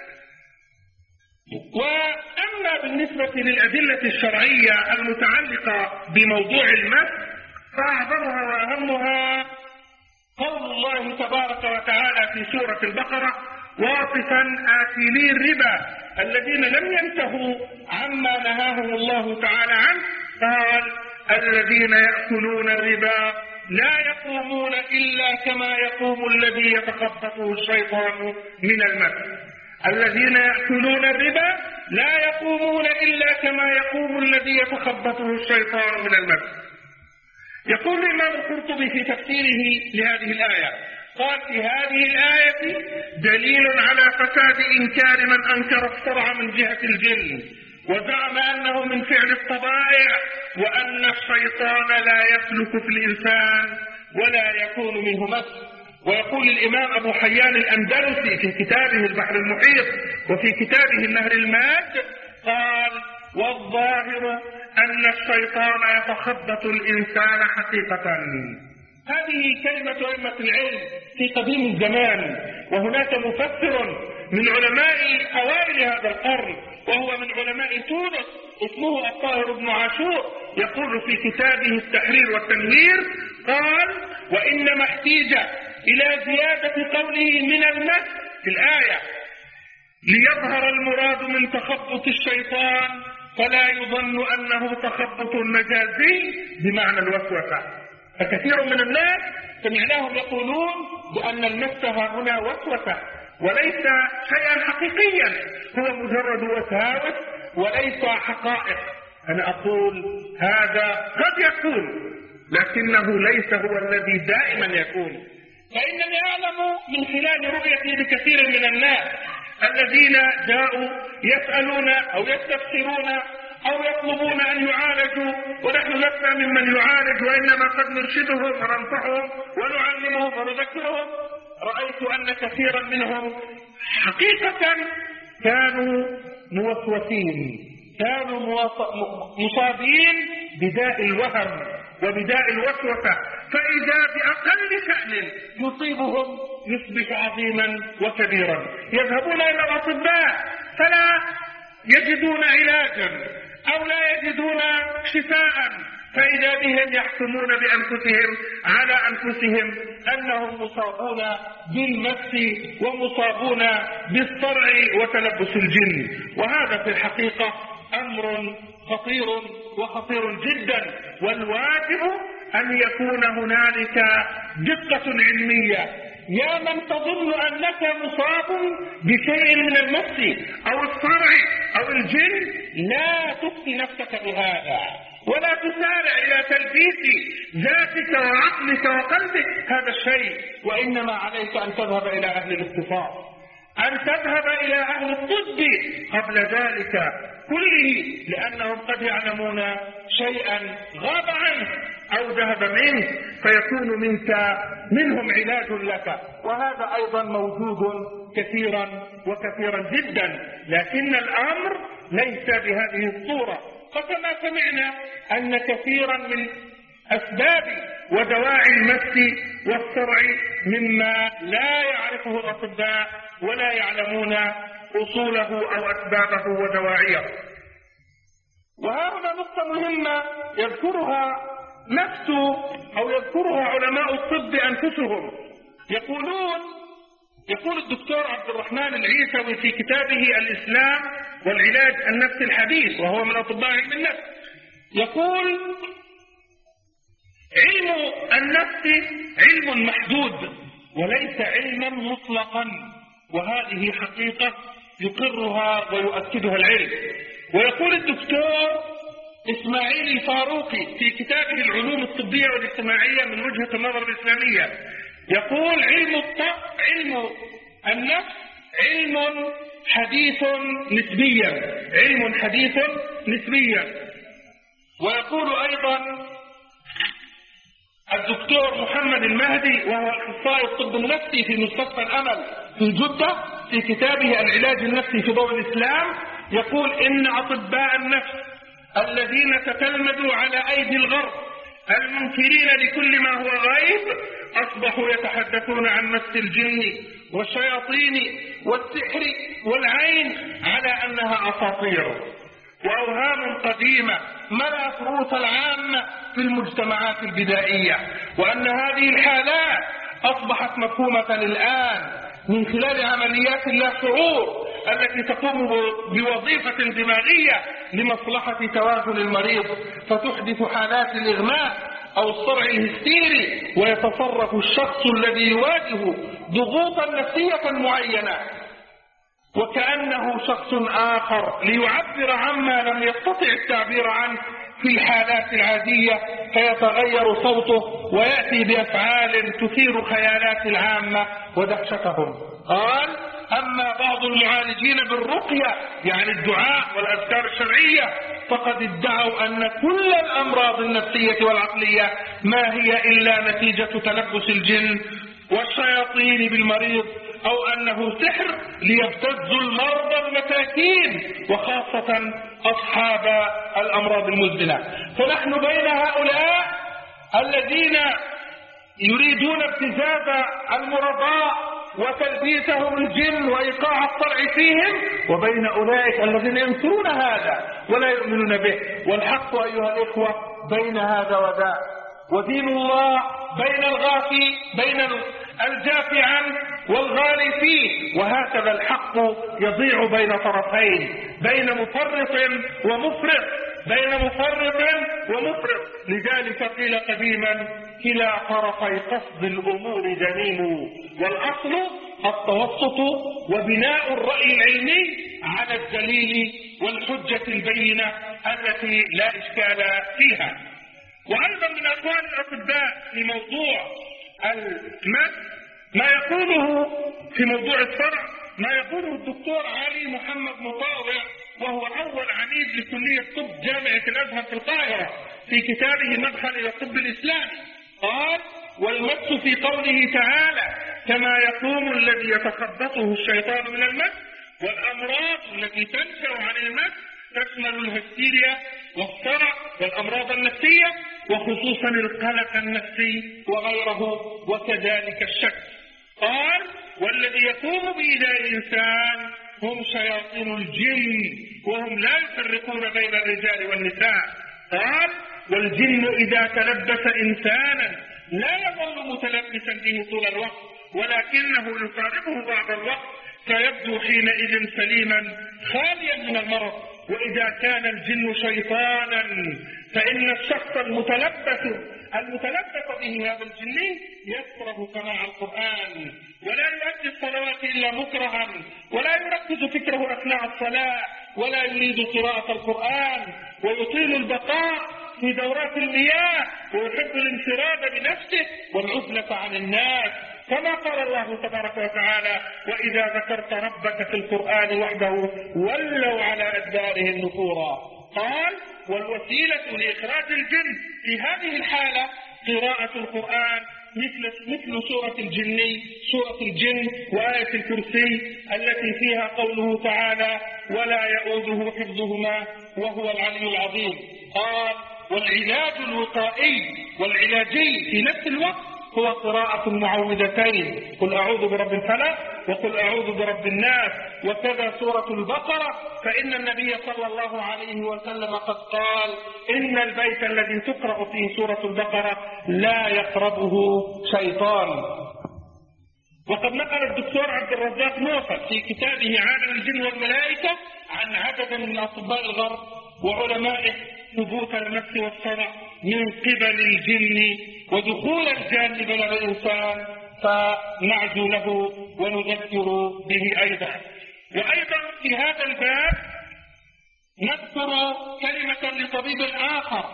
[SPEAKER 4] وأما بالنسبة للأدلة الشرعية المتعلقة بموضوع المس فأعظمها وأهمها قول الله تبارك وتعالى في سورة البقرة واصفا آكلي الربا الذين لم ينتهوا عما نهاهم الله تعالى عنه، قال الذين يأكلون الربا لا يقومون إلا كما يقوم الذي يتخبطه الشيطان من المس. الذين يأكلون الربا لا يقومون إلا كما يقوم الذي يتخبطه الشيطان من المس. يقول الإمام القرطبي في تفسيره لهذه الآية، قال في هذه الآية دليل على فساد إنكار من أنكر الشرع من جهة الجن وزعم أنه من فعل الطبائع، وأن الشيطان لا يسلك في الإنسان ولا يكون منه مس. ويقول الإمام أبو حيان الأندلسي في كتابه البحر المحيط وفي كتابه النهر الماد، قال والظاهر أن الشيطان يتخبط الإنسان حقيقة. هذه كلمة أئمة العلم في قديم الزمان، وهناك مفسر من علماء أوائل هذا القرن وهو من علماء تونس اسمه الطاهر بن عاشور، يقول في كتابه التحرير والتنوير، قال وإنما احتيج إلى زيادة قوله من المس في الآية ليظهر المراد من تخبط الشيطان، فلا يظن أنه تخبط مجازي بمعنى الوسوسة. فكثير من الناس سمعناهم يقولون بأن المس هنا وسوسة وليس شيئا حقيقيا، هو مجرد وساوس وليس حقائق. أنا أقول هذا قد يكون، لكنه ليس هو الذي دائما يكون. فإنني أعلم من خلال رؤيتي لكثير من الناس الذين جاءوا يسألون أو يستفسرون أو يطلبون أن يعالجوا، ونحن لسنا ممن يعالج وإنما قد نرشدهم وننصحهم ونعلمهم ونذكرهم. رأيت أن كثيرا منهم حقيقة كانوا موسوسين، كانوا مصابين بداء الوهم وبداء الوسوسة، فإذا بأقل شأن يصيبهم يصبح عظيما وكبيرا. يذهبون إلى الأطباء فلا يجدون علاجا أو لا يجدون شفاء، فإذا بهم يحكمون بأنفسهم على أنفسهم أنهم مصابون بالمس ومصابون بالصرع وتلبس الجن. وهذا في الحقيقة أمر خطير وخطير جدا، والواجب أن يكون هنالك دقة علمية. يا من تظن أنك مصاب بشيء من المس أو الصرع أو الجن، لا تفتي نفسك بهذا ولا تسارع إلى تلبيس ذاتك وعقلك وقلبك هذا الشيء، وإنما عليك أن تذهب إلى أهل الاختصاص، أن تذهب إلى أهل الطب قبل ذلك كله، لأنهم قد يعلمون شيئا غاب عنه أو ذهب منه فيكون منك منهم علاج لك. وهذا أيضا موجود كثيرا وكثيرا جدا، لكن الأمر ليس بهذه الصورة. فكما سمعنا أن كثيرا من أسباب ودواعي المس والصرع مما لا يعرفه الأطباء ولا يعلمون أصوله أو أسبابه ودواعيه. وها هنا نقطة مهمة يذكرها نفس أو يذكرها علماء الطب أنفسهم. يقولون يقول الدكتور عبد الرحمن العيسوي في كتابه الإسلام والعلاج النفسي الحديث، وهو من أطباء علم النفس، يقول علم النفس علم محدود وليس علما مطلقا، وهذه حقيقة يقرها ويؤكدها العلم. ويقول الدكتور إسماعيل الفاروقي في كتابه العلوم الطبية والاجتماعية من وجهة النظر الإسلامية، يقول علم الطب علم النفس علم حديث نسبيا، علم حديث نسبيا. ويقول أيضا الدكتور محمد المهدي وهو أخصائي الطب النفسي في مستشفى الأمل في جدة في كتابه العلاج النفسي في ضوء الإسلام، يقول إن أطباء النفس الذين تتلمذوا على أيدي الغرب المنكرين لكل ما هو غيب أصبحوا يتحدثون عن مس الجن والشياطين والسحر والعين على أنها أساطير وأوهام قديمة ملأت رؤوس العامة في المجتمعات البدائية، وأن هذه الحالات أصبحت مفهومة الآن من خلال عمليات اللا شعور التي تقوم بوظيفة دماغية لمصلحة توازن المريض، فتحدث حالات الإغماء أو الصرع الهستيري، ويتصرف الشخص الذي يواجه ضغوطا نفسية معينة وكأنه شخص آخر ليعبر عما لم يستطع التعبير عنه في الحالات العادية، فيتغير صوته ويأتي بأفعال تثير خيالات العامة ودهشتهم. قال أما بعض المعالجين بالرقية يعني الدعاء والأذكار الشرعية فقد ادعوا أن كل الأمراض النفسية والعقلية ما هي إلا نتيجة تلبس الجن والشياطين بالمريض، أو أنه سحر ليبتزوا المرضى المساكين وخاصة أصحاب الأمراض المزمنة. فنحن بين هؤلاء الذين يريدون ابتزاز المرضى وتلبيسهم الجن وإيقاع الصرع فيهم، وبين أولئك الذين ينكرون هذا ولا يؤمنون به. والحق أيها الإخوة بين هذا وذاك، ودين الله بين الغافي بين الجافي عنه والغالي فيه، وهكذا الحق يضيع بين طرفين، بين مفرط ومفرط، بين مفرط ومفرط. لذلك قيل قديما كلا طرفي قصد الأمور جميل، والأصل التوسط وبناء الرأي العلمي على الدليل والحجة البينة التي لا إشكال فيها. وأيضا من أقوال الأطباء في موضوع المس ما يقوله في موضوع الصرع ما يقوله الدكتور علي محمد مطاوع، وهو أول عميد لكلية طب جامعة الأزهر في القاهرة، في كتابه مدخل إلى الطب الإسلامي. قال والمس في قوله تعالى كما يقوم الذي يتخبطه الشيطان من المس، والأمراض التي تنشأ عن المس تشمل الهستيريا والصرع والأمراض النفسية وخصوصا القلق النفسي وغيره، وكذلك الشك. قال والذي يقوم بإيذاء الإنسان هم شياطين الجن وهم لا يفرقون بين الرجال والنساء. قال والجن إذا تلبس إنسانا لا يظل متلبسا به طول الوقت، ولكنه يفارقه بعض الوقت فيبدو حينئذ سليما خاليا من المرض. وإذا كان الجن شيطانا فإن الشخص المتلبس المتلبس به هذا الجن يكره سماع القرآن ولا يؤدي الصلوات إلا مكرها، ولا يركز فكره أثناء الصلاة، ولا يريد قراءة القرآن، ويطيل البقاء في دورات المياه، ويحب الانفراد بنفسه والعزلة عن الناس، كما قال الله تبارك وتعالى وإذا ذكرت ربك في القرآن وحده ولوا على أدبارهم نفورا. قال والوسيلة لإخراج الجن في هذه الحالة قراءة القرآن مثل مثل سورة الجن سورة الجن وآية الكرسي التي فيها قوله تعالى ولا يؤوده حفظهما وهو العلي العظيم. قال والعلاج الوقائي والعلاجي في نفس الوقت هو قراءة المعوذتين، قل أعوذ برب الفلق وقل أعوذ برب الناس، وكذا سورة البقرة، فإن النبي صلى الله عليه وسلم قد قال إن البيت الذي تقرأ فيه سورة البقرة لا يقربه شيطان. وقد نقل الدكتور عبد الرزاق موفى في كتابه عالم الجن والملائكة عن عدد من أطباء الغرب وعلمائه ثبوت المس والصرع من قبل الجن ودخول الجان بلد الإنسان، فنعزو له ونذكر به أيضا. وأيضا في هذا الباب نذكر كلمة لطبيب آخر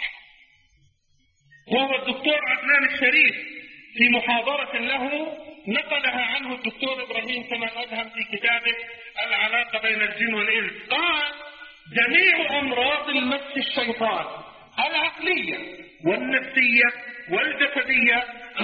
[SPEAKER 4] وهو الدكتور عدنان الشريف، في محاضرة له نقلها عنه الدكتور إبراهيم كما أدهم في كتابه العلاقة بين الجن والإنس. قال جميع أمراض المس الشيطان العقلية والنفسية والجسدية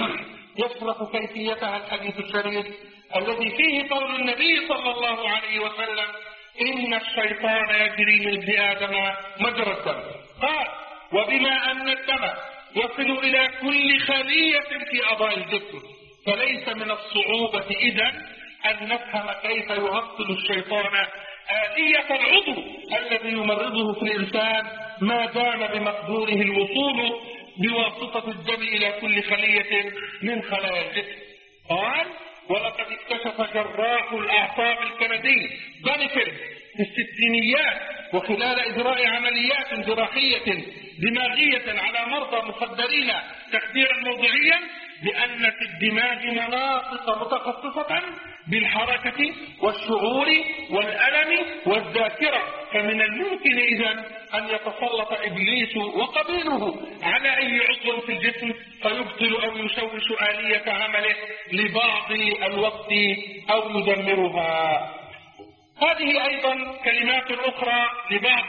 [SPEAKER 4] يشرح كيفيتها الحديث الشريف الذي فيه قول النبي صلى الله عليه وسلم إن الشيطان يجري من ابن آدم مجرى الدم. قال وبما أن الدم يصل إلى كل خلية في أعضاء الجسم فليس من الصعوبة إذن أن نفهم كيف يؤصل الشيطان آلية العضو الذي يمرضه في الإنسان ما دام بمقدوره الوصول بواسطة الدم إلى كل خلية من خلايا الجسم. قال ولقد اكتشف جراح الأعصاب الكندي بانيفيلد في الستينيات وخلال إجراء عمليات جراحية دماغية على مرضى مخدرين تخديرا موضعيا بأن في الدماغ مناطق متخصصة بالحركة والشعور والألم والذاكرة، فمن الممكن إذن أن يتسلط إبليس وقبيله على أي عضو في الجسم فيبطل أو يشوش آلية عمله لبعض الوقت أو يدمرها. هذه أيضا كلمات أخرى لبعض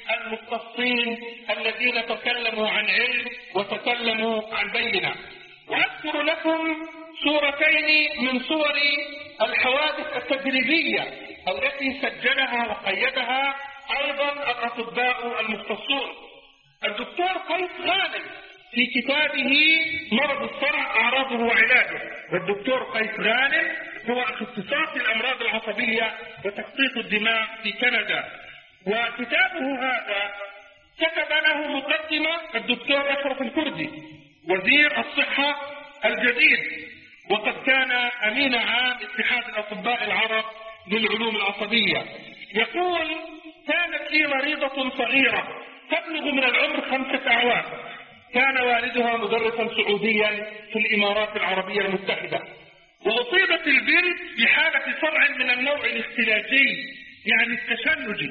[SPEAKER 4] المختصين الذين تكلموا عن علم وتكلموا عن بينة. وأذكر لكم صورتين من صور الحوادث التجريبية التي سجلها وقيدها أيضا الأطباء المختصون. الدكتور قيس غانم في كتابه مرض الصرع أعراضه وعلاجه، والدكتور قيس غانم هو اختصاص الأمراض العصبية وتخطيط الدماغ في كندا، وكتابه هذا كتب له مقدمة الدكتور أشرف الكردي وزير الصحة الجديد، وقد كان أمين عام اتحاد الأطباء العرب للعلوم العصبية. يقول كانت لي مريضة صغيرة تبلغ من العمر خمسة أعوام، كان والدها مدرسا سعوديا في الإمارات العربية المتحدة، وأصيبت البنت بحالة صرع من النوع الاختلاجي يعني التشنجي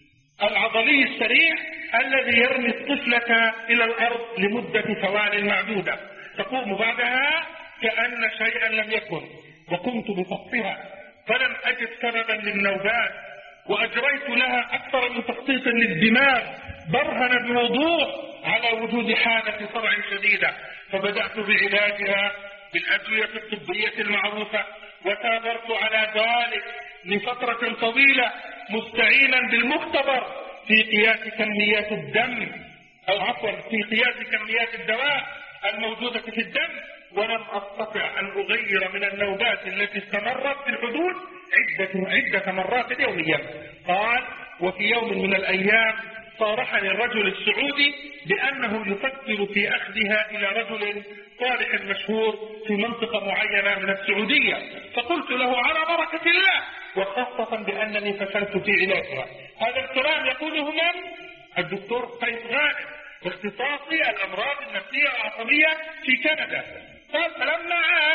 [SPEAKER 4] العضلي السريع الذي يرمي الطفلة إلى الأرض لمدة ثوان معدودة، تقوم بعدها كأن شيئا لم يكن، وقمت بفحصها فلم أجد سببا للنوبات، وأجريت لها أكثر من تخطيط للدماغ برهن بوضوح على وجود حالة صرع شديدة، فبدأت بعلاجها بالأدوية الطبية المعروفة، وثابرت على ذلك لفترة طويلة مستعينا بالمختبر في قياس كميات الدم أو عفوا في قياس كميات الدواء الموجودة في الدم، ولم أستطع أن أغير من النوبات التي استمرت في الحدود عدة عدة مرات يوميا. قال وفي يوم من الأيام صارحني الرجل السعودي بأنه يفكر في أخذها إلى رجل صالح مشهور في منطقة معينة من السعودية، فقلت له على بركة الله، وخاصة بأنني فشلت في علاجها. هذا الكلام يقوله من؟ الدكتور قيس غانم باختصاصي الأمراض النفسية والعصبية في كندا. قال فلما عاد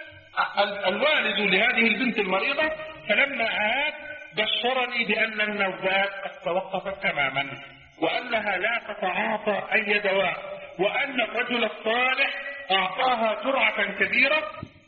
[SPEAKER 4] الوالد لهذه البنت المريضة فلما عاد بشرني بأن النوبات قد توقفت تماما، وأنها لا تتعاطى أي دواء، وأن الرجل الصالح أعطاها جرعة كبيرة.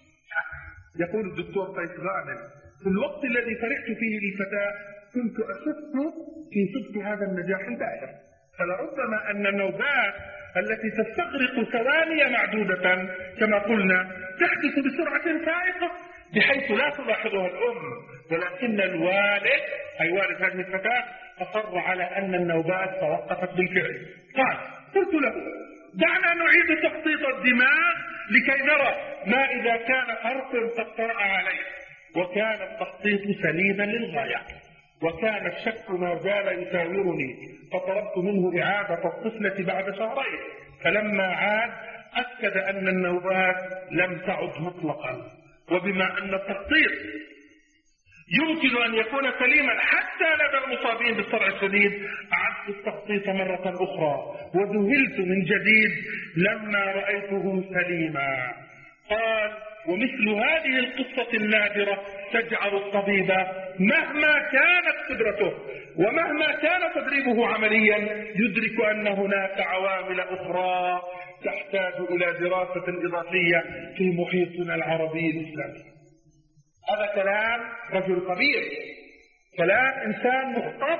[SPEAKER 4] يقول الدكتور قيس غانم في الوقت الذي فرحت فيه للفتاة كنت أشك في صدق هذا النجاح الباهر، فلربما أن النوبات التي تستغرق ثواني معدودة كما قلنا تحدث بسرعة فائقة بحيث لا تلاحظها الأم، ولكن الوالد أي والد هذه الفتاة أصر على أن النوبات توقفت بالفعل. قال قلت له دعنا نعيد تخطيط الدماغ لكي نرى ما إذا كان حرف قد طرأ عليه. وكان التخطيط سليما للغاية، وكان الشك ما زال يساورني، فطلبت منه إعادة الطفلة بعد شهرين، فلما عاد أكد أن النوبات لم تعد مطلقا. وبما أن التخطيط يمكن أن يكون سليما حتى لدى المصابين بالصرع الشديد، أعدت التخطيط مرة أخرى وذهلت من جديد لما رأيته سليما. قال: ومثل هذه القصة النادرة تجعل الطبيب مهما كانت قدرته ومهما كان تدريبه عمليا يدرك أن هناك عوامل أخرى تحتاج إلى دراسة إضافية في محيطنا العربي الإسلامي. هذا كلام رجل خبير، كلام إنسان مختص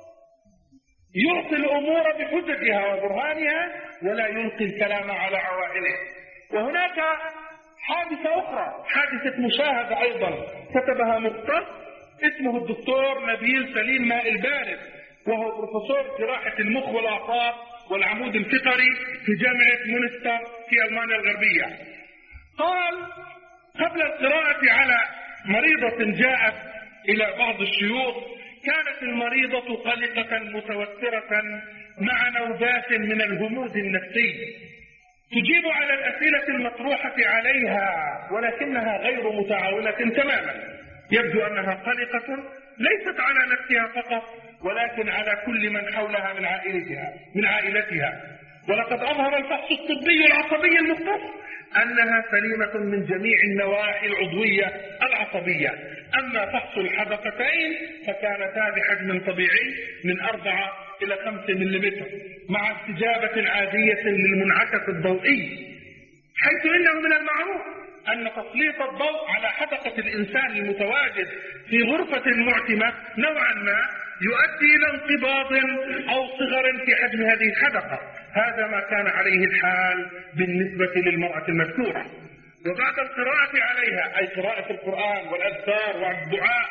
[SPEAKER 4] يعطي الأمور بحججها وبرهانها ولا يلقي الكلام على عوائله. وهناك حادثة أخرى، حادثة مشاهدة أيضا كتبها مختص اسمه الدكتور نبيل سليم ماء البارد، وهو بروفيسور جراحة المخ والأعصاب والعمود الفقري في جامعة مونستر في ألمانيا الغربية. قال: قبل القراءة على مريضة جاءت إلى بعض الشيوخ، كانت المريضة قلقة متوترة مع نوبات من الهموم النفسي، تجيب على الأسئلة المطروحة عليها ولكنها غير متعاونة تماما. يبدو أنها قلقة ليست على نفسها فقط ولكن على كل من حولها من عائلتها من عائلتها ولقد أظهر الفحص الطبي العصبي المختص أنها سليمة من جميع النواحي العضوية العصبية. أما فحص الحدقتين فكانتا بحجم طبيعي من أربعة إلى خمسة ملم مع استجابة عادية للمنعكس الضوئي، حيث إنه من المعروف أن تسليط الضوء على حدقة الإنسان المتواجد في غرفة معتمة نوعا ما يؤدي إلى انقباض أو صغر في حجم هذه الحدقة. هذا ما كان عليه الحال بالنسبة للمرأة المذكورة. وبعد القراءة عليها، أي قراءة القرآن والأذكار والدعاء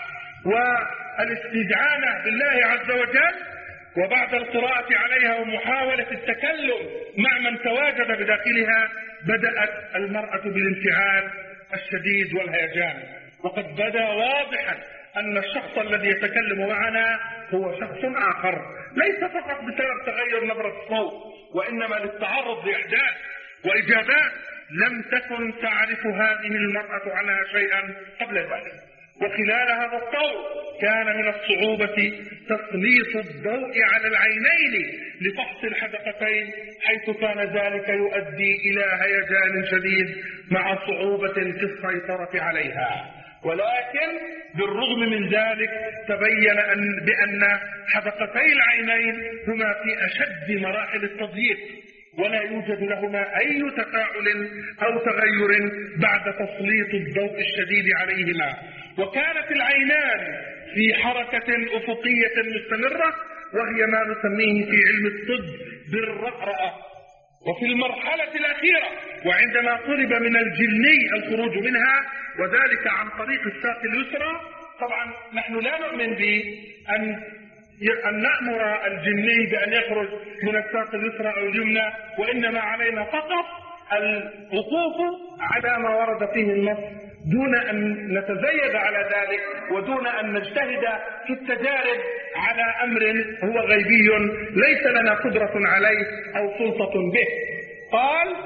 [SPEAKER 4] والاستجعانة بالله عز وجل، وبعد القراءة عليها ومحاولة التكلم مع من تواجد بداخلها، بدأت المرأة بالانفعال الشديد والهيجان. وقد بدا واضحا أن الشخص الذي يتكلم معنا هو شخص آخر، ليس فقط بسبب تغير نبرة الصوت، وإنما للتعرض لأحداث وإجابات لم تكن تعرف هذه المرأة عنها شيئا قبل ذلك. وخلال هذا الطور كان من الصعوبة تسليط الضوء على العينين لفحص الحدقتين، حيث كان ذلك يؤدي إلى هيجان شديد مع صعوبة في السيطرة عليها. ولكن بالرغم من ذلك تبين أن بأن حدقتي العينين هما في أشد مراحل التضييق، ولا يوجد لهما أي تفاعل أو تغير بعد تسليط الضوء الشديد عليهما. وكانت العينان في حركة أفقية مستمرة، وهي ما نسميه في علم الطب بالرقرقة. وفي المرحلة الأخيرة وعندما طلب من الجني الخروج منها، وذلك عن طريق الساق اليسرى، طبعا نحن لا نؤمن بأن أن نأمر الجني بأن يخرج من الساق اليسرى أو اليمنى، وإنما علينا فقط الوقوف على ما ورد فيه النص دون أن نتزيد على ذلك ودون أن نجتهد في التجارب على أمر هو غيبي ليس لنا قدرة عليه أو سلطة به. قال: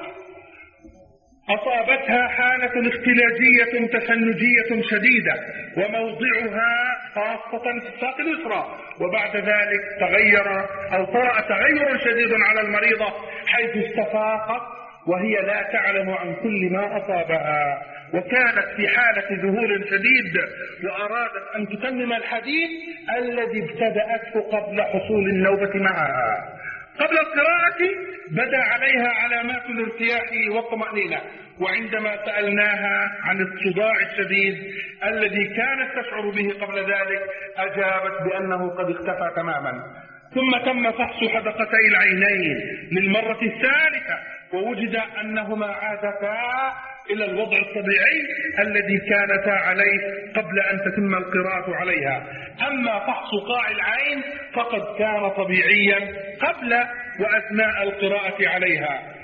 [SPEAKER 4] أصابتها حالة اختلاجية تشنجية شديدة وموضعها خاصة في الساق اليسرى، وبعد ذلك تغير أو طرأ تغير شديد على المريضة حيث استفاقت وهي لا تعلم عن كل ما أصابها، وكانت في حالة ذهول شديد وأرادت أن تتمم الحديث الذي ابتدأته قبل حصول النوبة معها. قبل القراءة بدا عليها علامات الارتياح والطمأنينة، وعندما سألناها عن الصداع الشديد الذي كانت تشعر به قبل ذلك أجابت بأنه قد اختفى تماما. ثم تم فحص حدقتي العينين للمرة الثالثة، ووجد أنهما عادتا إلى الوضع الطبيعي الذي كانتا عليه قبل أن تتم القراءة عليها. أما فحص قاع العين فقد كان طبيعيا قبل وأثناء القراءة عليها.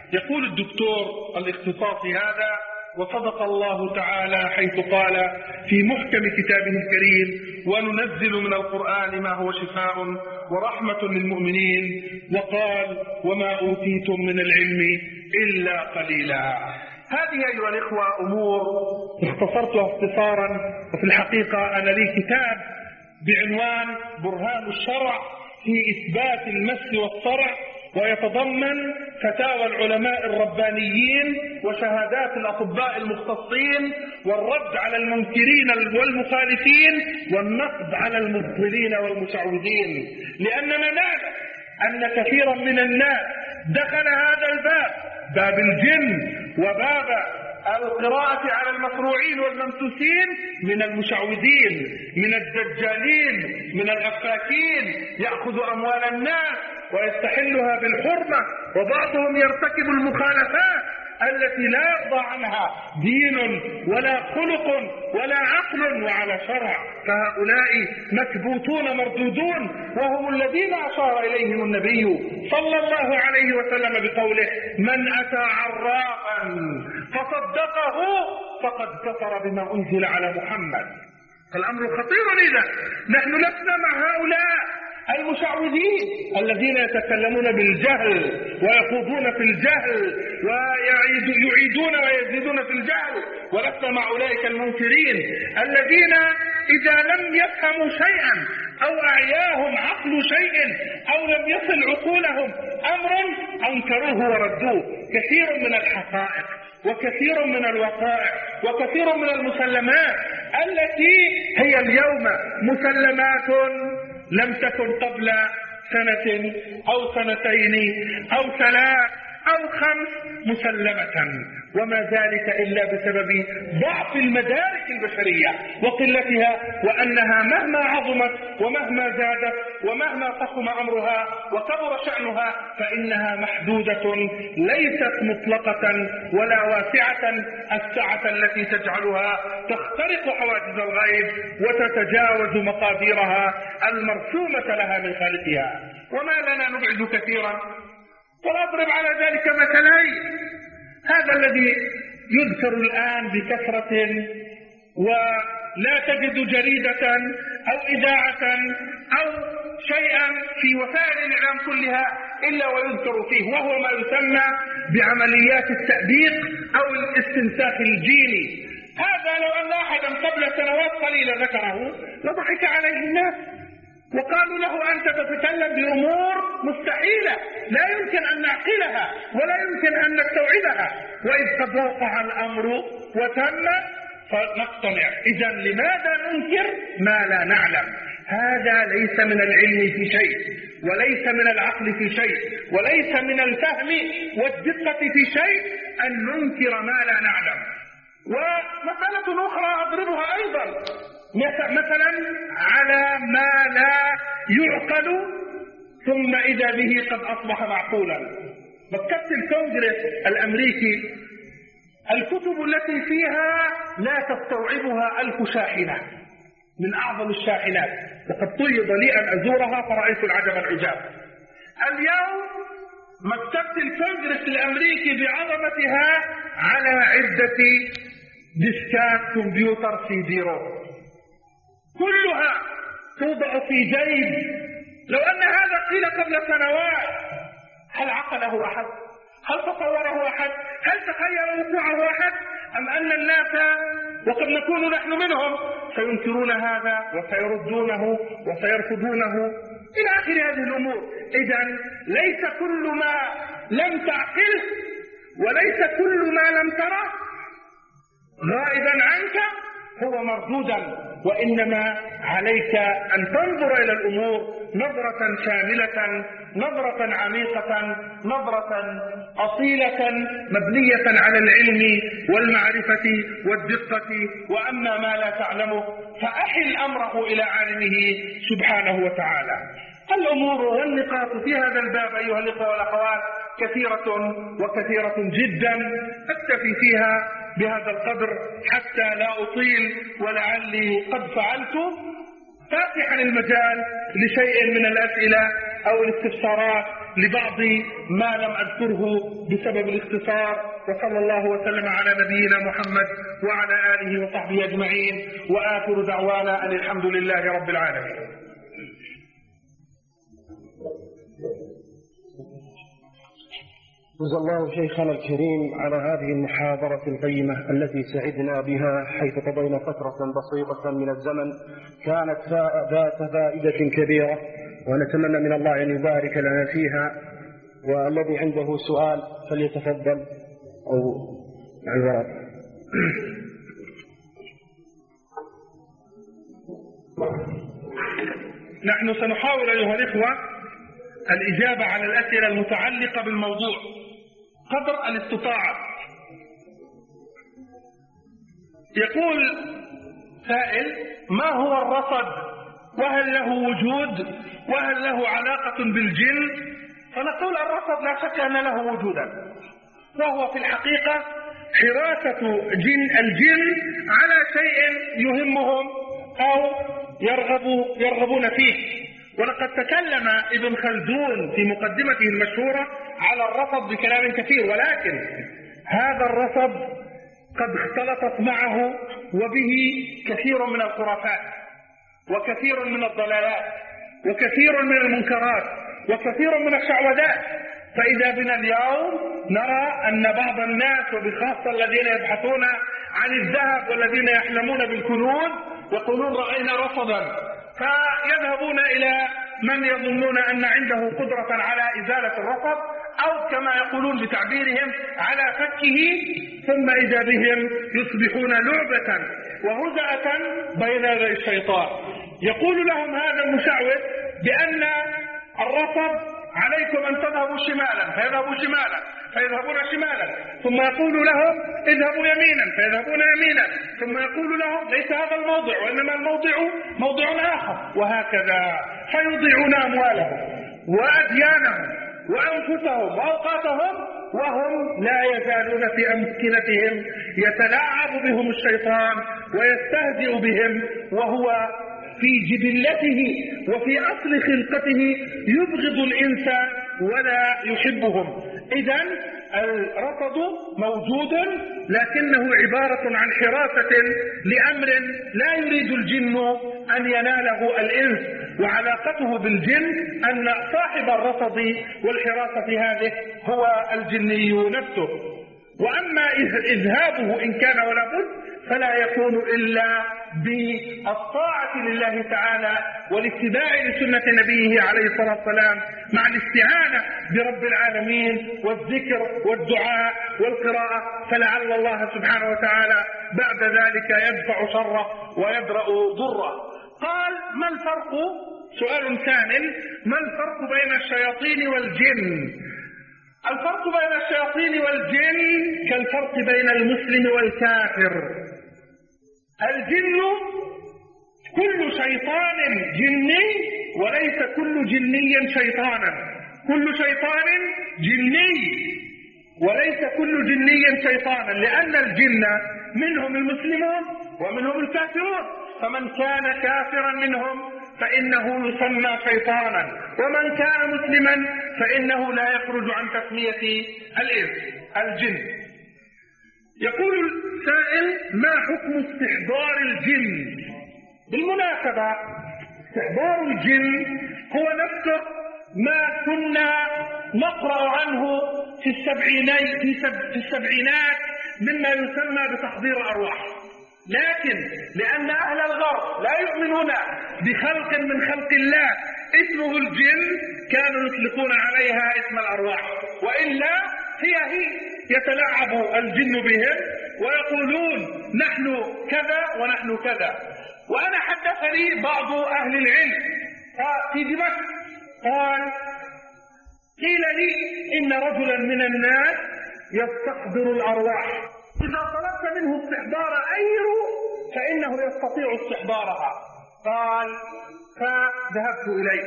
[SPEAKER 4] يقول الدكتور الاختصاصي هذا: وصدق الله تعالى حيث قال في محكم كتابه الكريم: وننزل من القرآن ما هو شفاء ورحمة للمؤمنين، وقال: وما أوتيتم من العلم إلا قليلا. هذه أيها الإخوة أمور اختصرتها اختصارا، وفي الحقيقة أنا لي كتاب بعنوان برهان الشرع في إثبات المس والصرع، ويتضمن فتاوى العلماء الربانيين وشهادات الأطباء المختصين والرد على المنكرين والمخالفين والنقد على المبطلين والمشعوذين، لأننا نعلم أن كثيرا من الناس دخل هذا الباب، باب الجن وباب القراءة على المفروعين والممسوسين، من المشعوذين، من الدجالين، من الأفاكين، يأخذ أموال الناس ويستحلها بالحرمة، وبعضهم يرتكب المخالفات التي لا يرضى عنها دين ولا خلق ولا عقل وعلى شرع، فهؤلاء مكبوتون مردودون، وهم الذين أشار إليهم النبي صلى الله عليه وسلم بقوله: من أتى عرافا فصدقه فقد كفر بما أنزل على محمد. فالأمر خطير. إذا نحن لسنا مع هؤلاء المشعوذين الذين يتكلمون بالجهل ويخوضون في الجهل ويعيدون ويزيدون في الجهل، ولسنا مع أولئك المنكرين الذين إذا لم يفهموا شيئا أو أعياهم عقل شيء أو لم يصل عقولهم أمر أنكروه وردوه. كثير من الحقائق وكثير من الوقائع وكثير من المسلمات التي هي اليوم مسلمات لم تكن قبل سنة أو سنتين أو ثلاث أو خمس مسلمة، وما ذلك إلا بسبب ضعف المدارك البشرية وقلتها، وأنها مهما عظمت ومهما زادت ومهما فخم أمرها وكبر شأنها فإنها محدودة ليست مطلقة ولا واسعة السعة التي تجعلها تخترق حواجز الغيب وتتجاوز مقاديرها المرسومة لها من خالقها. وما لنا نبعد كثيرا ونضرب على ذلك مثلين. هذا الذي يذكر الآن بكثرة ولا تجد جريدة أو إذاعة أو شيئا في وسائل الإعلام كلها إلا ويذكر فيه، وهو ما يسمى بعمليات التأبيق أو الاستنساخ الجيني. هذا لو أن أحدا قبل سنوات قليلة ذكره لضحك عليه الناس وقالوا له: أنت تتكلم بأمور مستحيلة لا يمكن أن نعقلها ولا يمكن أن نستوعبها، وإذ قد وقع الأمر وتم فنقتنع. إذا لماذا ننكر ما لا نعلم؟ هذا ليس من العلم في شيء، وليس من العقل في شيء، وليس من الفهم والدقة في شيء أن ننكر ما لا نعلم. ومسألة أخرى أضربها أيضا مثلا على ما لا يعقل ثم إذا به قد أصبح معقولا. مكتبة الكونغرس الأمريكي الكتب التي فيها لا تستوعبها ألف شاحنة من أعظم الشاحنات، وقد طيب لي أن أزورها فرأيت العجب العجاب. اليوم مكتبة الكونغرس الأمريكي بعظمتها على عدة ديسكات كمبيوتر سي دي روم كلها توضع في جيب. لو أن هذا قيل قبل سنوات هل عقله أحد؟ هل تصوره أحد؟ هل تخيل وقوعه أحد؟ أم أن الناس وقد نكون نحن منهم سينكرون هذا وسيردونه وسيرفضونه إلى آخر هذه الأمور. إذن ليس كل ما لم تعقله وليس كل ما لم تره غائبا عنك هو مردودا، وإنما عليك أن تنظر إلى الأمور نظرة شاملة، نظرة عميقة، نظرة أصيلة مبنية على العلم والمعرفة والدقة. وأما ما لا تعلمه فأحل أمره إلى عالمه سبحانه وتعالى. الأمور والنقاط في هذا الباب أيها الإخوة والأخوات كثيرة وكثيرة جدا، أكتفي فيها بهذا القدر حتى لا أطيل، ولعلي قد فعلت، فاتحا المجال لشيء من الأسئلة أو الاستفسارات لبعض ما لم أذكره بسبب الاختصار. وصلى الله وسلم على نبينا محمد وعلى آله وصحبه أجمعين، وآخر دعوانا أن الحمد لله رب العالمين.
[SPEAKER 5] جزا الله شيخنا الكريم على هذه المحاضرة القيمة التي سعدنا بها، حيث قضينا فترة بسيطة من الزمن كانت ذات فائدة كبيرة، ونتمنى من الله أن يبارك لنا فيها. والذي عنده سؤال فليتفضل أو الورق.
[SPEAKER 4] نحن سنحاول أيها الإخوة الإجابة على الأسئلة المتعلقة بالموضوع قدر الاستطاعة. يقول سائل: ما هو الرصد؟ وهل له وجود؟ وهل له علاقة بالجن؟ فنقول الرصد لا شك أن له وجودا، وهو في الحقيقة حراسة جن الجن على شيء يهمهم أو يرغب يرغبون فيه. ولقد تكلم ابن خلدون في مقدمته المشهورة على الرصد بكلام كثير، ولكن هذا الرصد قد اختلطت معه وبه كثير من الخرافات وكثير من الضلالات وكثير من المنكرات وكثير من الشعوذات. فإذا بنا اليوم نرى أن بعض الناس، وبخاصة الذين يبحثون عن الذهب والذين يحلمون بالكنوز، يقولون رأينا رصدا، فيذهبون إلى من يظنون أن عنده قدرة على إزالة الرصد، أو كما يقولون بتعبيرهم على فكه، ثم إذا بهم يصبحون لعبة وهزأة بين يدي الشيطان. يقول لهم هذا المشعوذ بأن الرصد عليكم أن تذهبوا شمالا فيذهبوا شمالا فيذهبون شمالا، ثم يقول لهم اذهبوا يمينا فيذهبون يمينا، ثم يقول لهم ليس هذا الموضع وإنما الموضع موضع آخر، وهكذا. فيضيعون أموالهم وأديانهم وأنفسهم وأوقاتهم وهم لا يزالون في أمكنتهم يتلاعب بهم الشيطان ويستهزئ بهم، وهو في جبلته وفي أصل خلقته يبغض الإنسان ولا يحبهم. إذن الرصد موجود، لكنه عبارة عن حراسة لأمر لا يريد الجن أن يناله الإنس، وعلاقته بالجن أن صاحب الرصد والحراسة هذه هو الجني نفسه. وأما إذهابه إن كان ولا بد فلا يكون إلا بالطاعة لله تعالى والاتباع لسنة نبيه عليه الصلاة والسلام، مع الاستعانة برب العالمين والذكر والدعاء والقراءة، فلعل الله سبحانه وتعالى بعد ذلك يدفع شره ويدرأ ضره. قال: ما الفرق؟ سؤال ثانٍ: ما الفرق بين الشياطين والجن؟ الفرق بين الشياطين والجن كالفرق بين المسلم والكافر. الجن كل شيطان جني، وليس كل جني شيطانا. كل شيطان جني وليس كل جني شيطانا، لأن الجن منهم المسلمون ومنهم الكافرون، فمن كان كافرا منهم فإنه يسمى شيطانا، ومن كان مسلما فإنه لا يخرج عن تسمية الإنس الجن. يقول السائل: ما حكم استحضار الجن؟ بالمناسبة استحضار الجن هو نفسه ما كنا نقرأ عنه في السبعينات في, سب في السبعينات مما يسمى بتحضير أرواح، لكن لأن أهل الغرب لا يؤمنون بخلق من خلق الله اسمه الجن كانوا يطلقون عليها اسم الأرواح، وإلا هي هي يتلاعب الجن بهم ويقولون نحن كذا ونحن كذا. وأنا حدثني بعض أهل العلم في دمشق قال: قيل لي إن رجلا من الناس يستحضر الأرواح، إذا طلبت منه استحضار أي روح فإنه يستطيع استحضارها. قال: فذهبت إليه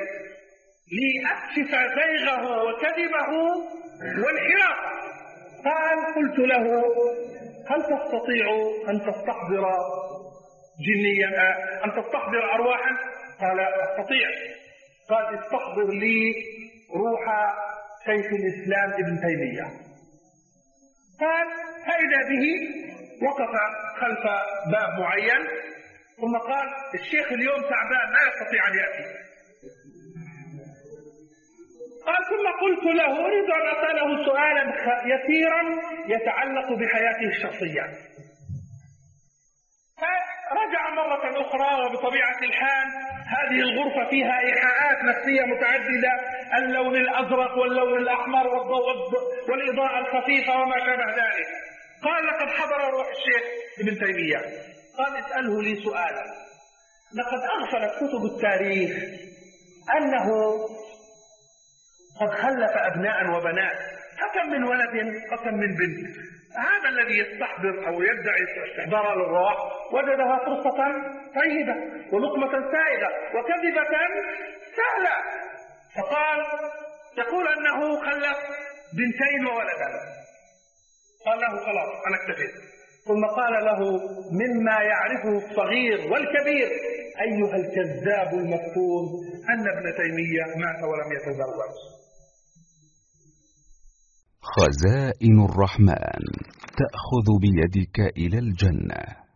[SPEAKER 4] لأكشف زيغه وكذبه والحرافة. قال: قلت له: هل تستطيع أن تستحضر جنيا أن تستحضر أرواحا؟ قال: أستطيع. قال: استحضر لي روح شيخ الإسلام ابن تيمية. قال فإذا به وقف خلف باب معين ثم قال الشيخ اليوم تعبان لا يستطيع أن يأتي. قال ثم قلت له أريد أن أسأله سؤالا يسيرا يتعلق بحياته الشخصية. فرجع مرة أخرى وبطبيعة الحال هذه الغرفة فيها إيحاءات نفسية متعددة، اللون الأزرق واللون الأحمر والضوء والإضاءة الخفيفة وما شابه ذلك. قال لقد حضر روح الشيخ ابن تيمية. قال اسأله لي سؤالا. لقد أغفلت كتب التاريخ أنه قد خلف أبناء وبنات، فكم من ولد وكم من بنت. هذا الذي يستحضر أو يدعي استحضار للروح وجدها فرصة طيبة ولقمة سائدة وكذبة سهلة. فقال يقول أنه خلف بنتين وولدا. قال له خلاص أنا اكتفيت. ثم قال له مما يعرفه الصغير والكبير أيها الكذاب المفتون أن ابن تيمية مات ولم يتزوج.
[SPEAKER 6] خزائن الرحمن تأخذ بيدك إلى الجنة.